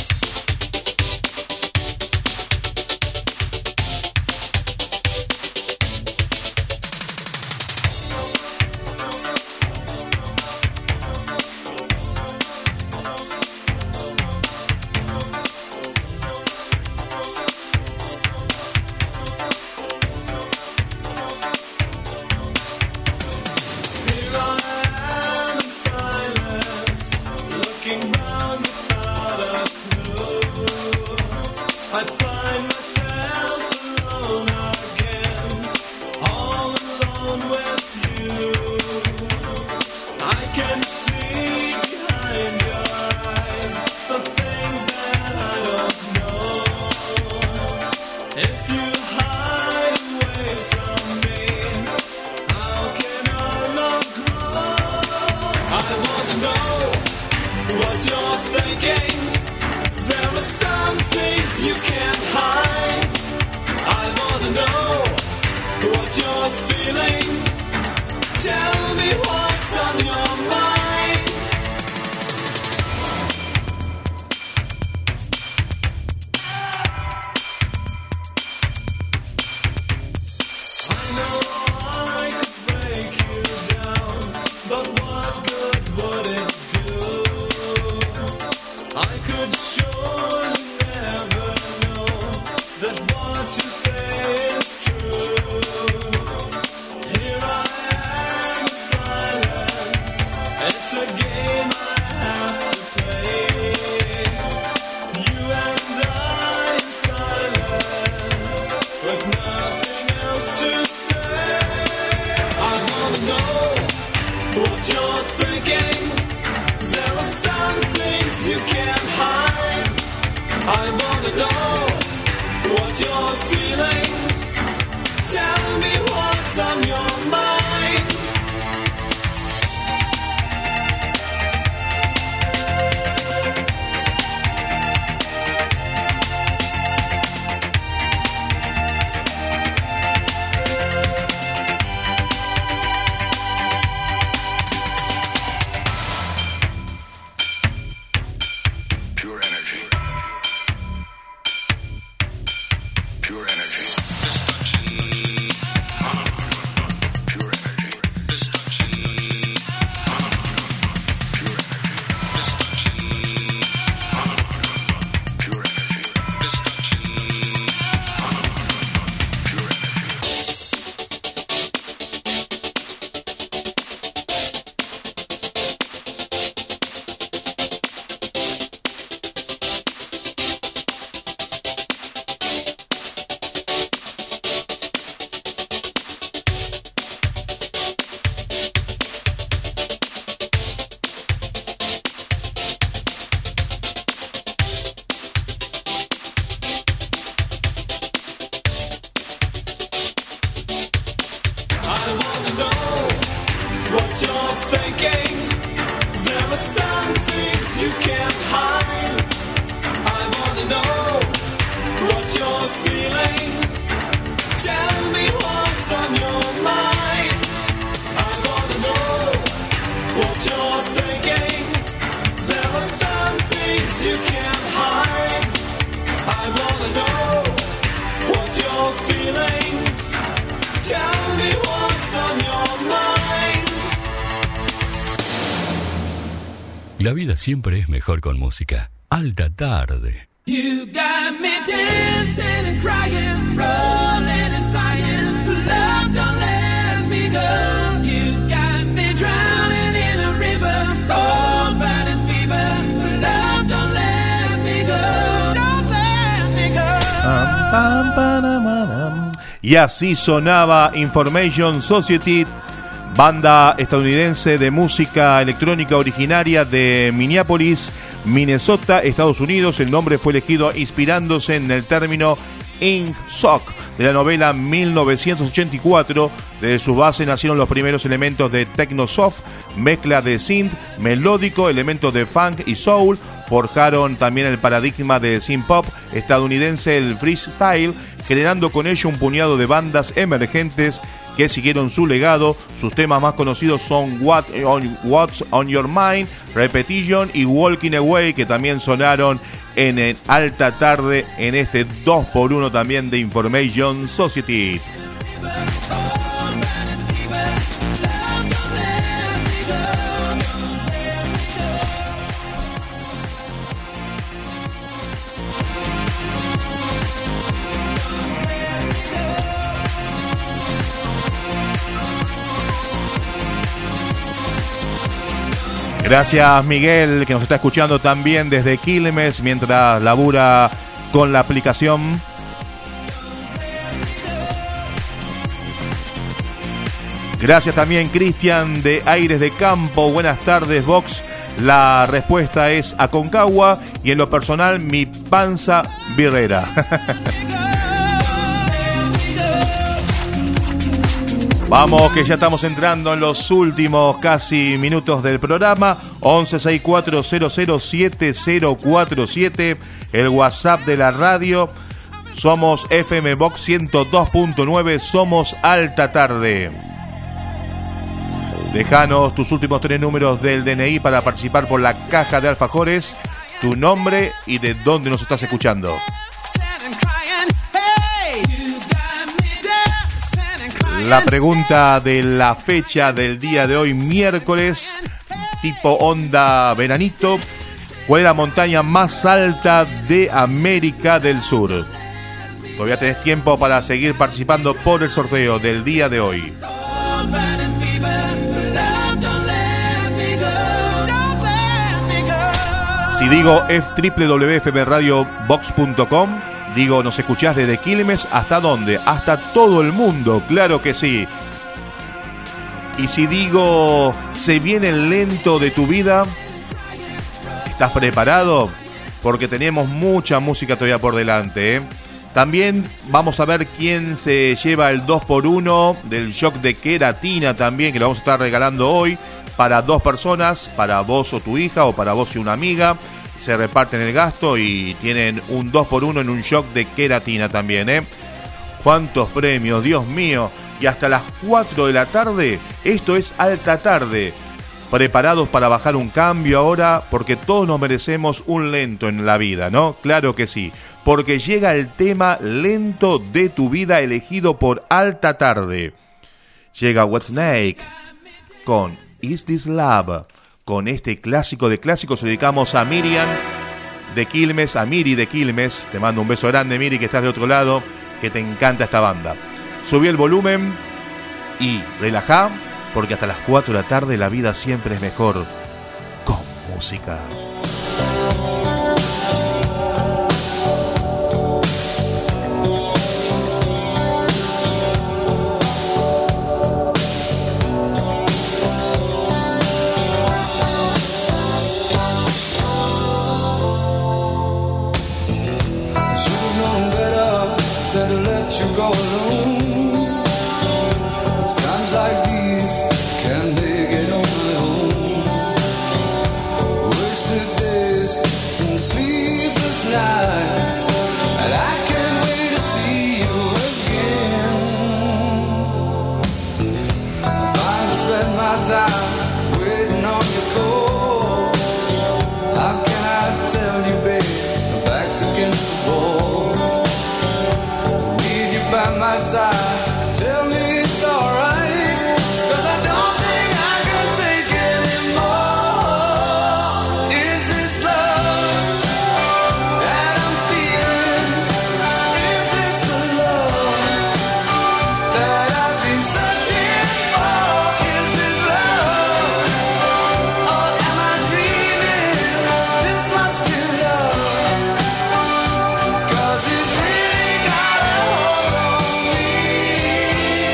La vida siempre es mejor con música. Alta tarde. You got me dancing and crying, rolling and flying. Love, don't let me go. You got me drowning in a river, cold burning fever. Love, don't let me go. Don't let me go. Pam, pam, pam, y así sonaba Information Society, banda estadounidense de música electrónica originaria de Minneapolis, Minnesota, Estados Unidos. El nombre fue elegido inspirándose en el término Ing Sok, de la novela mil novecientos ochenta y cuatro. Desde su base nacieron los primeros elementos de techno-soft, mezcla de synth, melódico, elementos de funk y soul. Forjaron también el paradigma de synth-pop estadounidense, el freestyle, generando con ello un puñado de bandas emergentes que siguieron su legado. Sus temas más conocidos son What on, What's on Your Mind, Repetition y Walking Away, que también sonaron en el Alta Tarde en este dos por uno también de Information Society. Gracias Miguel, que nos está escuchando también desde Quilmes mientras labura con la aplicación. Gracias también Cristian de Aires de Campo. Buenas tardes Vox. La respuesta es Aconcagua y en lo personal mi panza birrera. Vamos, que ya estamos entrando en los últimos casi minutos del programa. once sesenta y cuatro cero cero siete cero cuatro siete, el WhatsApp de la radio. Somos F M Vox ciento dos punto nueve, somos Alta Tarde. Dejanos tus últimos tres números del D N I para participar por la caja de alfajores, tu nombre y de dónde nos estás escuchando. La pregunta de la fecha del día de hoy, miércoles, tipo onda veranito. ¿Cuál es la montaña más alta de América del Sur? Todavía tenés tiempo para seguir participando por el sorteo del día de hoy. Si digo w w w punto f m radio vox punto com, digo, nos escuchás desde Quilmes, ¿hasta dónde? Hasta todo el mundo, claro que sí. Y si digo, se viene el lento de tu vida, ¿estás preparado? Porque tenemos mucha música todavía por delante, ¿eh? También vamos a ver quién se lleva el dos por uno del shock de queratina también, que lo vamos a estar regalando hoy para dos personas, para vos o tu hija o para vos y una amiga. Se reparten el gasto y tienen un dos por uno en un shock de queratina también, ¿eh? ¿Cuántos premios, Dios mío? Y hasta las cuatro de la tarde, esto es Alta Tarde. Preparados para bajar un cambio ahora, porque todos nos merecemos un lento en la vida, ¿no? Claro que sí, porque llega el tema lento de tu vida elegido por Alta Tarde. Llega Whitesnake con Is This Love. Con este clásico de clásicos se dedicamos a Miriam de Quilmes, a Miri de Quilmes. Te mando un beso grande, Miri, que estás de otro lado, que te encanta esta banda. Subí el volumen y relajá, porque hasta las cuatro de la tarde la vida siempre es mejor con música. Go alone. It's times like these can't make it on my own. Wasted days and sleepless nights, and I can't wait to see you again. I finally spent my time waiting on your call. How can I tell you, babe, my back's against the wall. By my side, tell me it's alright, 'cause I don't think I can take anymore. Is this love that I'm feeling? Is this the love that I've been searching for? Is this love, or am I dreaming? This must be love, 'cause it's really got a hold on me.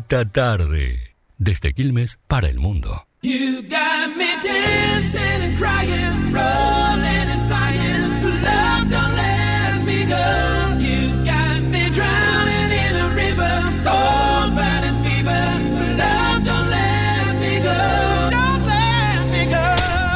Alta Tarde. Desde Quilmes para el mundo. You got me dancing and crying, rolling and flying. Love, don't let me go. You got me drowning in a river, cold burning fever. Love, don't let me go. Don't let me go.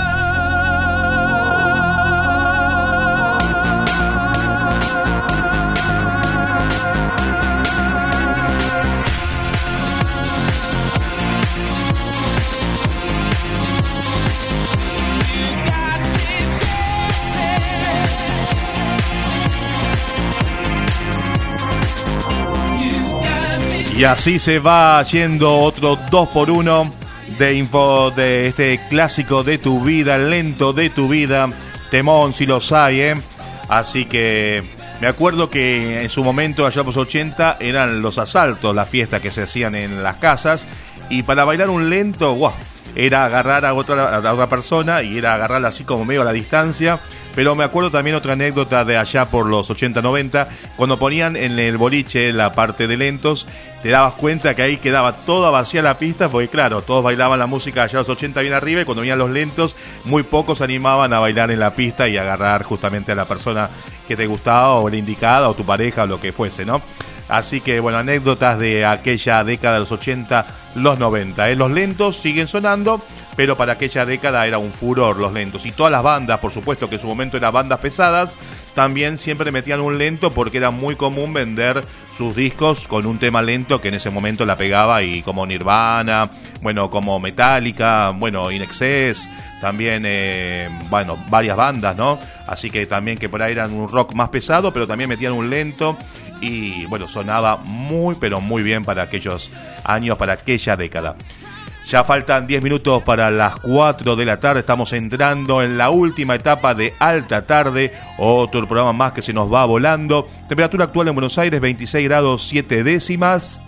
Y así se va yendo otro dos por uno de info de este clásico de tu vida, lento de tu vida, temón si los hay, ¿eh? Así que me acuerdo que en su momento, allá por los ochenta, eran los asaltos, las fiestas que se hacían en las casas, y para bailar un lento, ¡guau! Era agarrar a otra, a otra persona y era agarrarla así como medio a la distancia. Pero me acuerdo también otra anécdota de allá por los ochenta noventa, cuando ponían en el boliche la parte de lentos, te dabas cuenta que ahí quedaba toda vacía la pista, porque claro, todos bailaban la música allá los ochenta bien arriba, y cuando venían los lentos, muy pocos se animaban a bailar en la pista y agarrar justamente a la persona que te gustaba, o la indicada, o tu pareja, o lo que fuese, ¿no? Así que, bueno, anécdotas de aquella década de los ochenta, los noventa, ¿eh? Los lentos siguen sonando, pero para aquella década era un furor los lentos. Y todas las bandas, por supuesto que en su momento eran bandas pesadas, también siempre metían un lento, porque era muy común vender sus discos con un tema lento que en ese momento la pegaba, y como Nirvana, bueno, como Metallica, bueno, In Excess, también, eh, bueno, varias bandas, ¿no? Así que también que por ahí eran un rock más pesado, pero también metían un lento. Y bueno, sonaba muy pero muy bien para aquellos años, para aquella década. Ya faltan diez minutos para las cuatro de la tarde. Estamos entrando en la última etapa de Alta Tarde. Otro programa más que se nos va volando. Temperatura actual en Buenos Aires, veintiséis grados siete décimas.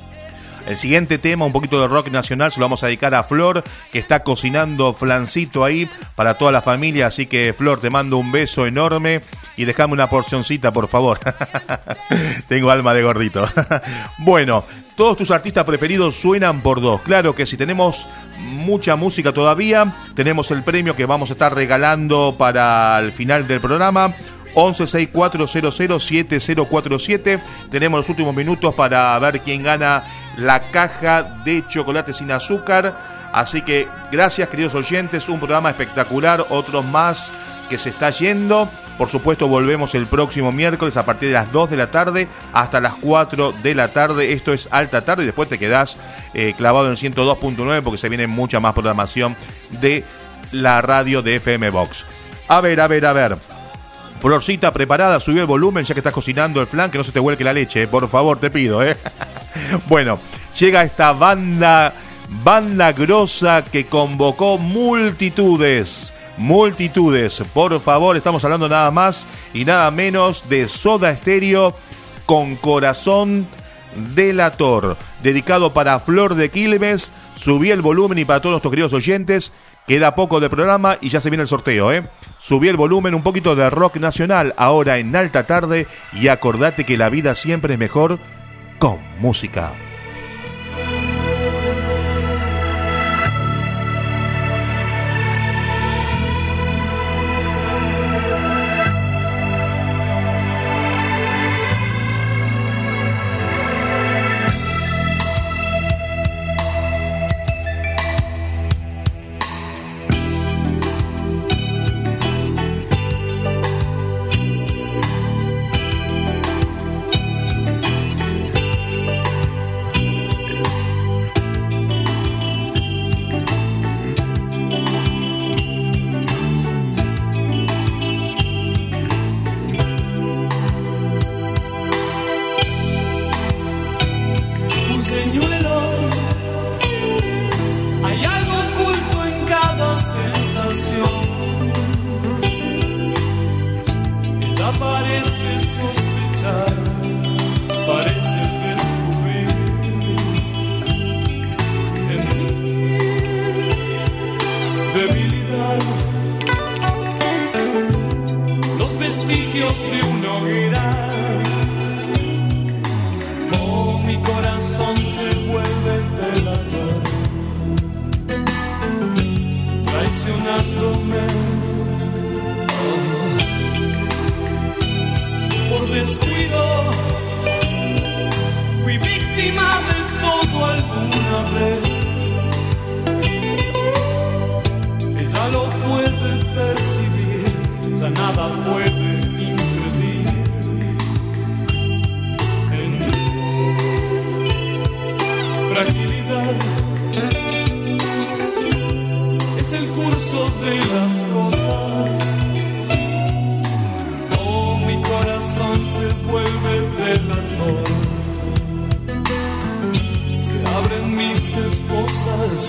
El siguiente tema, un poquito de rock nacional, se lo vamos a dedicar a Flor, que está cocinando flancito ahí para toda la familia. Así que, Flor, te mando un beso enorme y dejame una porcioncita, por favor. Tengo alma de gordito. Bueno, todos tus artistas preferidos suenan por dos. Claro que si tenemos mucha música todavía, tenemos el premio que vamos a estar regalando para el final del programa. once sesenta y cuatro cero cero siete cero cuatro siete. Tenemos los últimos minutos para ver quién gana la caja de chocolate sin azúcar. Así que gracias, queridos oyentes, un programa espectacular, otros más que se está yendo. Por supuesto, volvemos el próximo miércoles a partir de las dos de la tarde hasta las cuatro de la tarde. Esto es Alta Tarde, y después te quedás eh, clavado en ciento dos punto nueve, porque se viene mucha más programación de la radio de F M Box. A ver, a ver, a ver. Florcita, preparada, subió el volumen ya que estás cocinando el flan, que no se te vuelque la leche, eh. Por favor, te pido, ¿eh? Bueno, llega esta banda, banda grosa que convocó multitudes, multitudes. Por favor, estamos hablando nada más y nada menos de Soda Stereo con Corazón Delator, dedicado para Flor de Quilmes. Subí el volumen, y para todos nuestros queridos oyentes, queda poco de programa y ya se viene el sorteo, ¿eh? Subí el volumen, un poquito de rock nacional ahora en Alta Tarde, y acordate que la vida siempre es mejor con música. Oh, mi corazón se vuelve puede impedir. En mi fragilidad es el curso de las cosas. Oh, mi corazón se vuelve delator. Se abren mis esposas.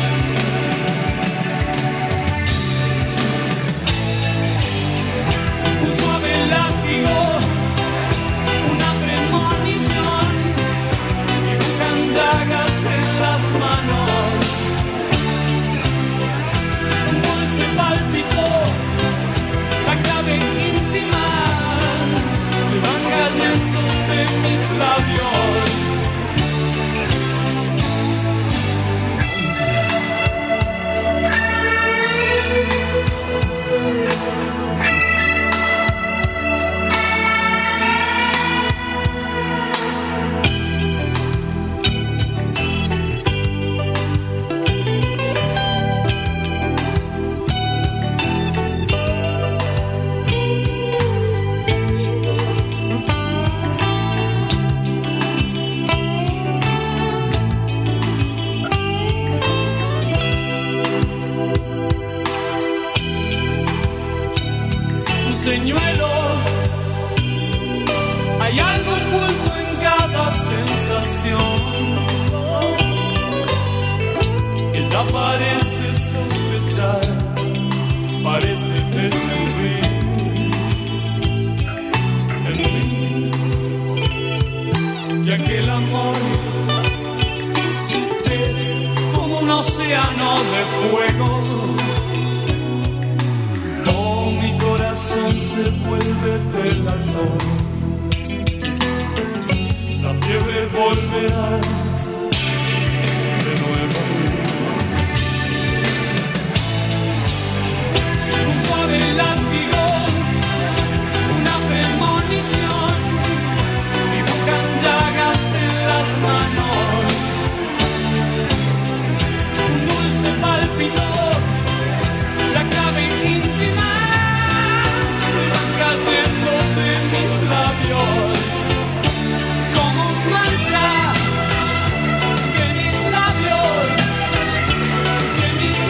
Un suave látigo, una premonición, dibujan llagas en las manos. Un dulce pálpito, la clave íntima, se van cayendo de mis labios. Señuelo, hay algo oculto en cada sensación. Ella parece sospechar, parece descubrir en mí que aquel amor es como un océano de fuego. Mi corazón se vuelve delator. La fiebre volverá de nuevo. Un suave látigo, una premonición, dibujan llagas en las manos. Un dulce pálpito, la clave íntima, cayendo de mis labios, como un mantra, que mis labios, que mis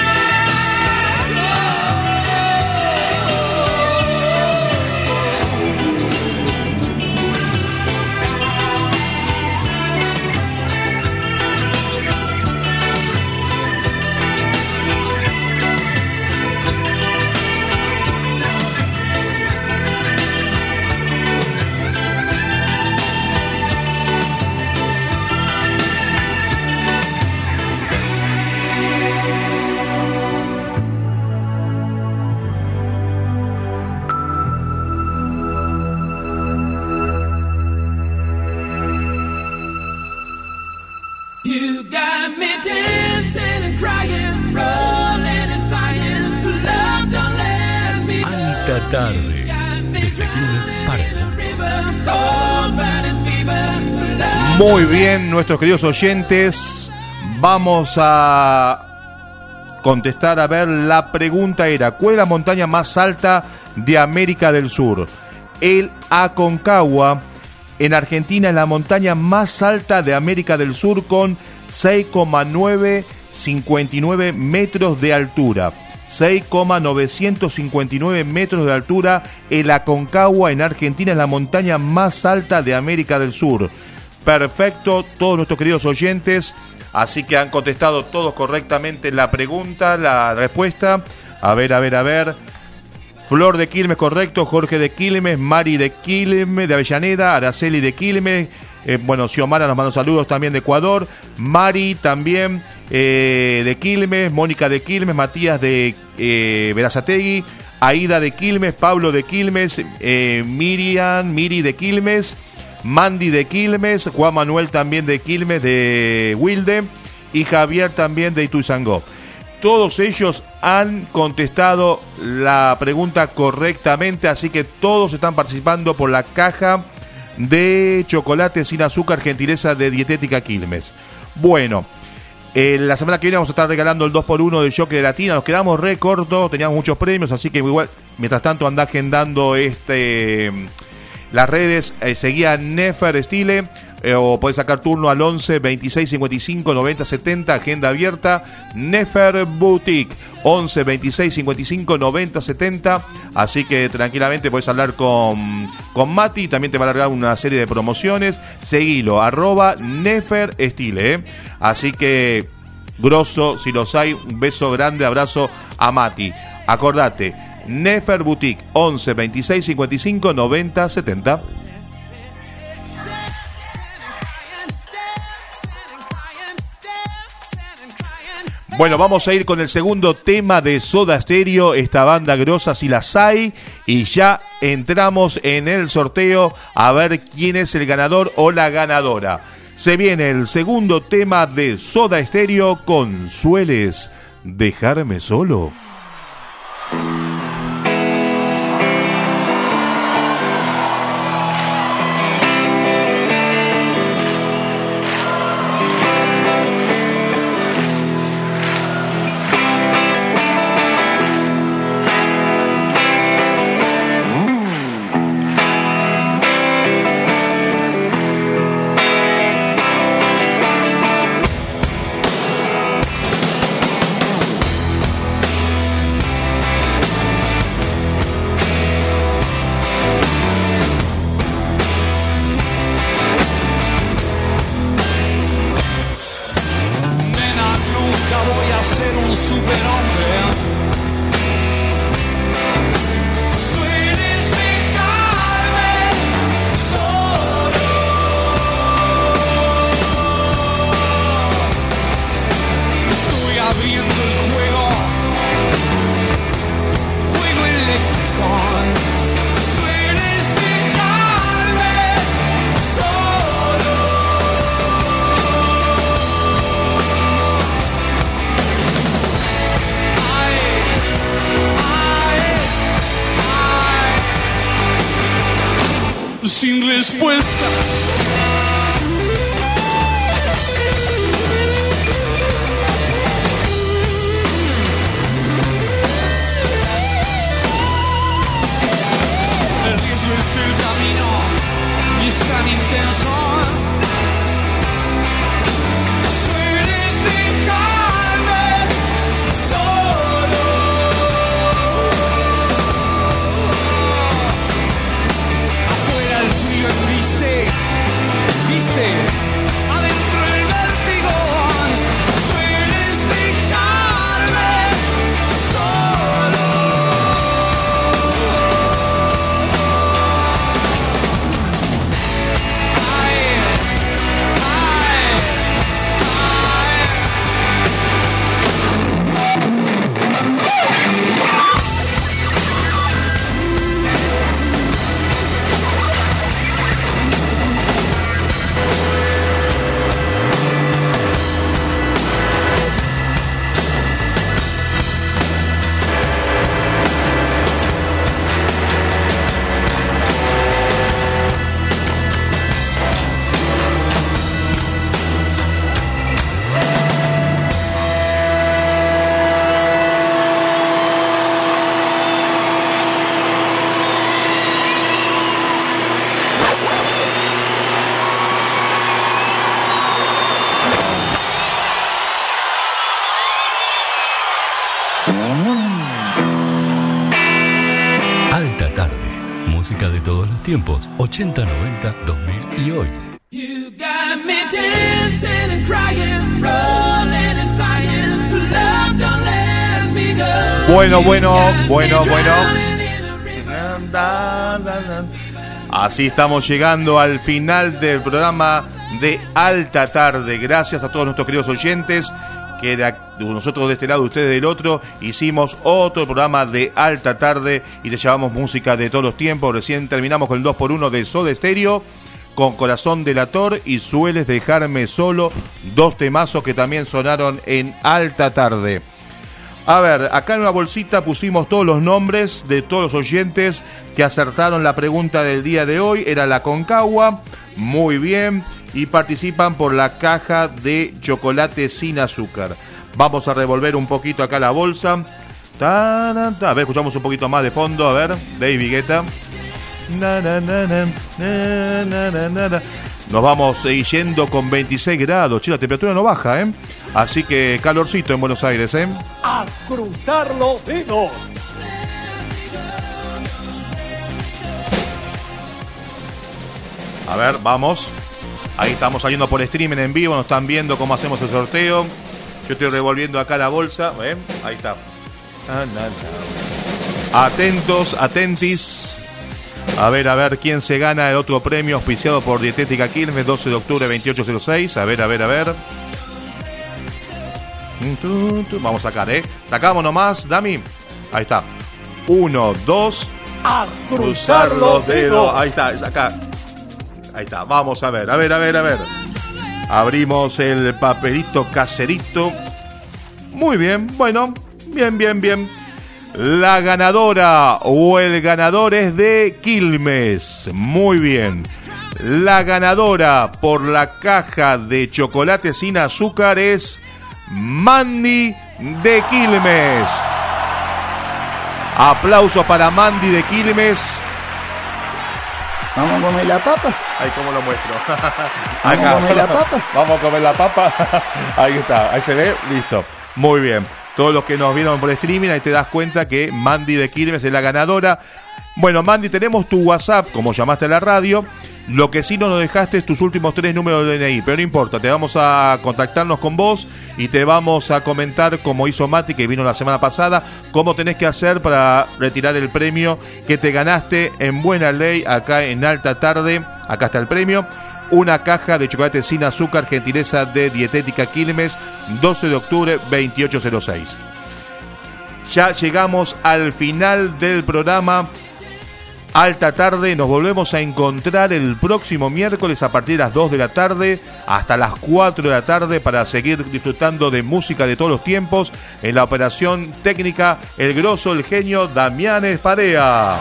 You got me dancing and crying, rolling and flying. Love, don't let me go. Alta tarde. Desde Quilmes para el mundo. Muy bien, nuestros queridos oyentes, vamos a contestar. A ver, la pregunta era: ¿cuál es la montaña más alta de América del Sur? El Aconcagua, en Argentina, es la montaña más alta de América del Sur, con seis coma novecientos cincuenta y nueve metros de altura. seis coma novecientos cincuenta y nueve metros de altura. El Aconcagua, en Argentina, es la montaña más alta de América del Sur. Perfecto, todos nuestros queridos oyentes. Así que han contestado todos correctamente la pregunta, la respuesta. A ver, a ver, a ver. Flor de Quilmes, correcto. Jorge de Quilmes, Mari de Quilmes, de Avellaneda, Araceli de Quilmes. Eh, bueno, Xiomara nos manda saludos también de Ecuador. Mari también eh, de Quilmes, Mónica de Quilmes, Matías de eh, Berazategui, Aida de Quilmes, Pablo de Quilmes, eh, Miriam, Miri de Quilmes, Mandy de Quilmes, Juan Manuel también de Quilmes, de Wilde, y Javier también de Ituzaingó. Todos ellos han contestado la pregunta correctamente, así que todos están participando por la caja de chocolate sin azúcar, gentileza de Dietética Quilmes. Bueno, Eh, la semana que viene vamos a estar regalando el dos por uno del Jockey de Latina. Nos quedamos re cortos, teníamos muchos premios, así que igual, mientras tanto andá agendando este, las redes. Eh, seguía Nefer Stile, eh, o podés sacar turno al once, veintiséis, cincuenta y cinco, noventa, setenta, agenda abierta. Nefer Boutique, once, veintiséis, cincuenta y cinco, noventa, setenta. Así que tranquilamente podés hablar con, con Mati. También te va a largar una serie de promociones. Seguilo, arroba Nefer Stile, ¿eh? Así que, grosso, si los hay, un beso grande, abrazo a Mati. Acordate, Nefer Boutique, once, veintiséis, cincuenta y cinco, noventa, setenta. Bueno, vamos a ir con el segundo tema de Soda Stereo, esta banda grosa si las hay, y ya entramos en el sorteo a ver quién es el ganador o la ganadora. Se viene el segundo tema de Soda Stereo con Sueles dejarme solo. Sin respuesta. El riesgo es el camino y es tan intenso. Sueles dejarme solo. Afuera el frío viste, viste, adentro el vértigo. Sueles dejarme solo. Alta tarde, música de todos los tiempos, ochenta, noventa, dos mil y hoy. You got me dancing and crying, rolling and flying. Love, don't let me go. Bueno, bueno, You got me bueno, bueno. drowning in a river. Así estamos llegando al final del programa de Alta Tarde. Gracias a todos nuestros queridos oyentes, que de nosotros de este lado, ustedes del otro, hicimos otro programa de Alta Tarde y te llevamos música de todos los tiempos. Recién terminamos con el dos por uno de Soda Stereo, con Corazón Delator y Sueles dejarme solo, dos temazos que también sonaron en Alta Tarde. A ver, acá en una bolsita pusimos todos los nombres de todos los oyentes que acertaron la pregunta del día de hoy. Era la Concagua, muy bien. y participan por la caja de chocolate sin azúcar. Vamos a revolver un poquito acá la bolsa. Ta, na, ta. A ver, escuchamos un poquito más de fondo. A ver, David Guetta. Na, na, na, na, na, na, na, na. Nos vamos eh, yendo con veintiséis grados. Che, la temperatura no baja, ¿eh? Así que calorcito en Buenos Aires, ¿eh? A cruzar los dedos. A ver, vamos. Ahí estamos saliendo por streaming en vivo. Nos están viendo cómo hacemos el sorteo. Yo estoy revolviendo acá la bolsa. ¿Ven? Ahí está. Atentos, atentis. A ver, a ver quién se gana el otro premio auspiciado por Dietética Quilmes, doce de octubre, veintiocho cero seis. A ver, a ver, a ver. Vamos a sacar, ¿eh? Sacamos nomás, Dami. Ahí está. Uno, dos. A cruzar los dedos. Ahí está, acá. Ahí está, vamos a ver, a ver, a ver, a ver. Abrimos el papelito caserito. Muy bien, bueno, bien, bien, bien. La ganadora o el ganador es de Quilmes. Muy bien. La ganadora por la caja de chocolate sin azúcar es Mandy de Quilmes. Aplausos para Mandy de Quilmes. ¿Vamos a comer la papa? Ahí, ¿cómo lo muestro? ¿Vamos a comer la papa? Vamos a comer la papa. Ahí está, ahí se ve, listo. Muy bien. Todos los que nos vieron por streaming, ahí te das cuenta que Mandy de Quilmes es la ganadora. Bueno, Mandy, tenemos tu WhatsApp, como llamaste a la radio. Lo que sí no nos dejaste es tus últimos tres números de D N I, pero no importa, te vamos a contactarnos con vos y te vamos a comentar, como hizo Mati, que vino la semana pasada, cómo tenés que hacer para retirar el premio que te ganaste en buena ley acá en Alta Tarde. Acá está el premio. Una caja de chocolate sin azúcar, gentileza de Dietética Quilmes, doce de octubre, veintiocho cero seis. Ya llegamos al final del programa Alta Tarde. Nos volvemos a encontrar el próximo miércoles a partir de las dos de la tarde hasta las cuatro de la tarde para seguir disfrutando de música de todos los tiempos. En la operación técnica, el grosso, el genio, Damián Esparea.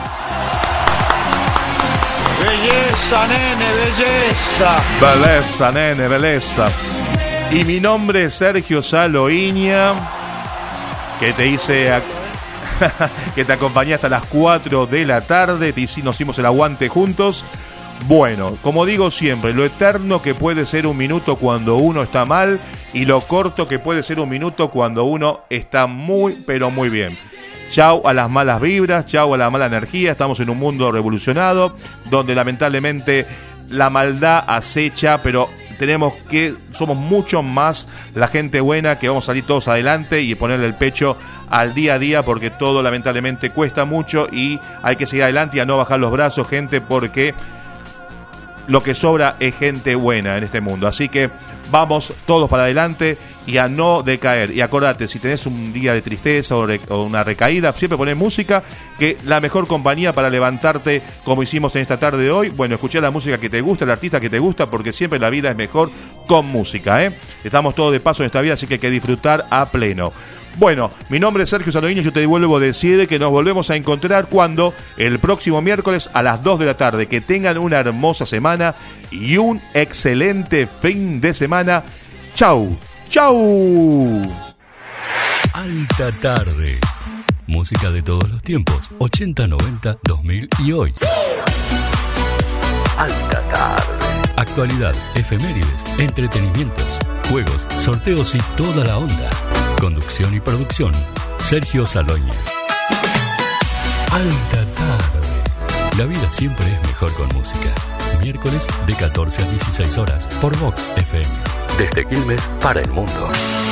Belleza, nene, belleza. Belleza, nene, belleza. Y mi nombre es Sergio Saloiña, que te hice a... que te acompañé hasta las cuatro de la tarde. Te hice... nos hicimos el aguante juntos. Bueno, como digo siempre, lo eterno que puede ser un minuto cuando uno está mal y lo corto que puede ser un minuto cuando uno está muy, pero muy bien. Chau a las malas vibras, chau a la mala energía. Estamos en un mundo revolucionado donde lamentablemente la maldad acecha, pero tenemos que, somos mucho más la gente buena, que vamos a salir todos adelante y ponerle el pecho al día a día, porque todo lamentablemente cuesta mucho y hay que seguir adelante y a no bajar los brazos, gente, porque lo que sobra es gente buena en este mundo. Así que vamos todos para adelante y a no decaer. Y acordate, si tenés un día de tristeza o, re, o una recaída, siempre poné música, que la mejor compañía para levantarte, como hicimos en esta tarde de hoy. Bueno, escuchá la música que te gusta, el artista que te gusta, porque siempre la vida es mejor con música, ¿eh? Estamos todos de paso en esta vida, así que hay que disfrutar a pleno. Bueno, mi nombre es Sergio Saloiña. Yo te vuelvo a decir que nos volvemos a encontrar cuando el próximo miércoles a las dos de la tarde. Que tengan una hermosa semana y un excelente fin de semana. Chau, chau. Alta Tarde. Música de todos los tiempos, ochenta, noventa, dos mil y hoy. Alta Tarde. Actualidad, efemérides, entretenimientos, juegos, sorteos y toda la onda. Conducción y producción, Sergio Saloiña. Alta Tarde. La vida siempre es mejor con música. Miércoles de catorce a dieciséis horas por Vox F M. Desde Quilmes para el mundo.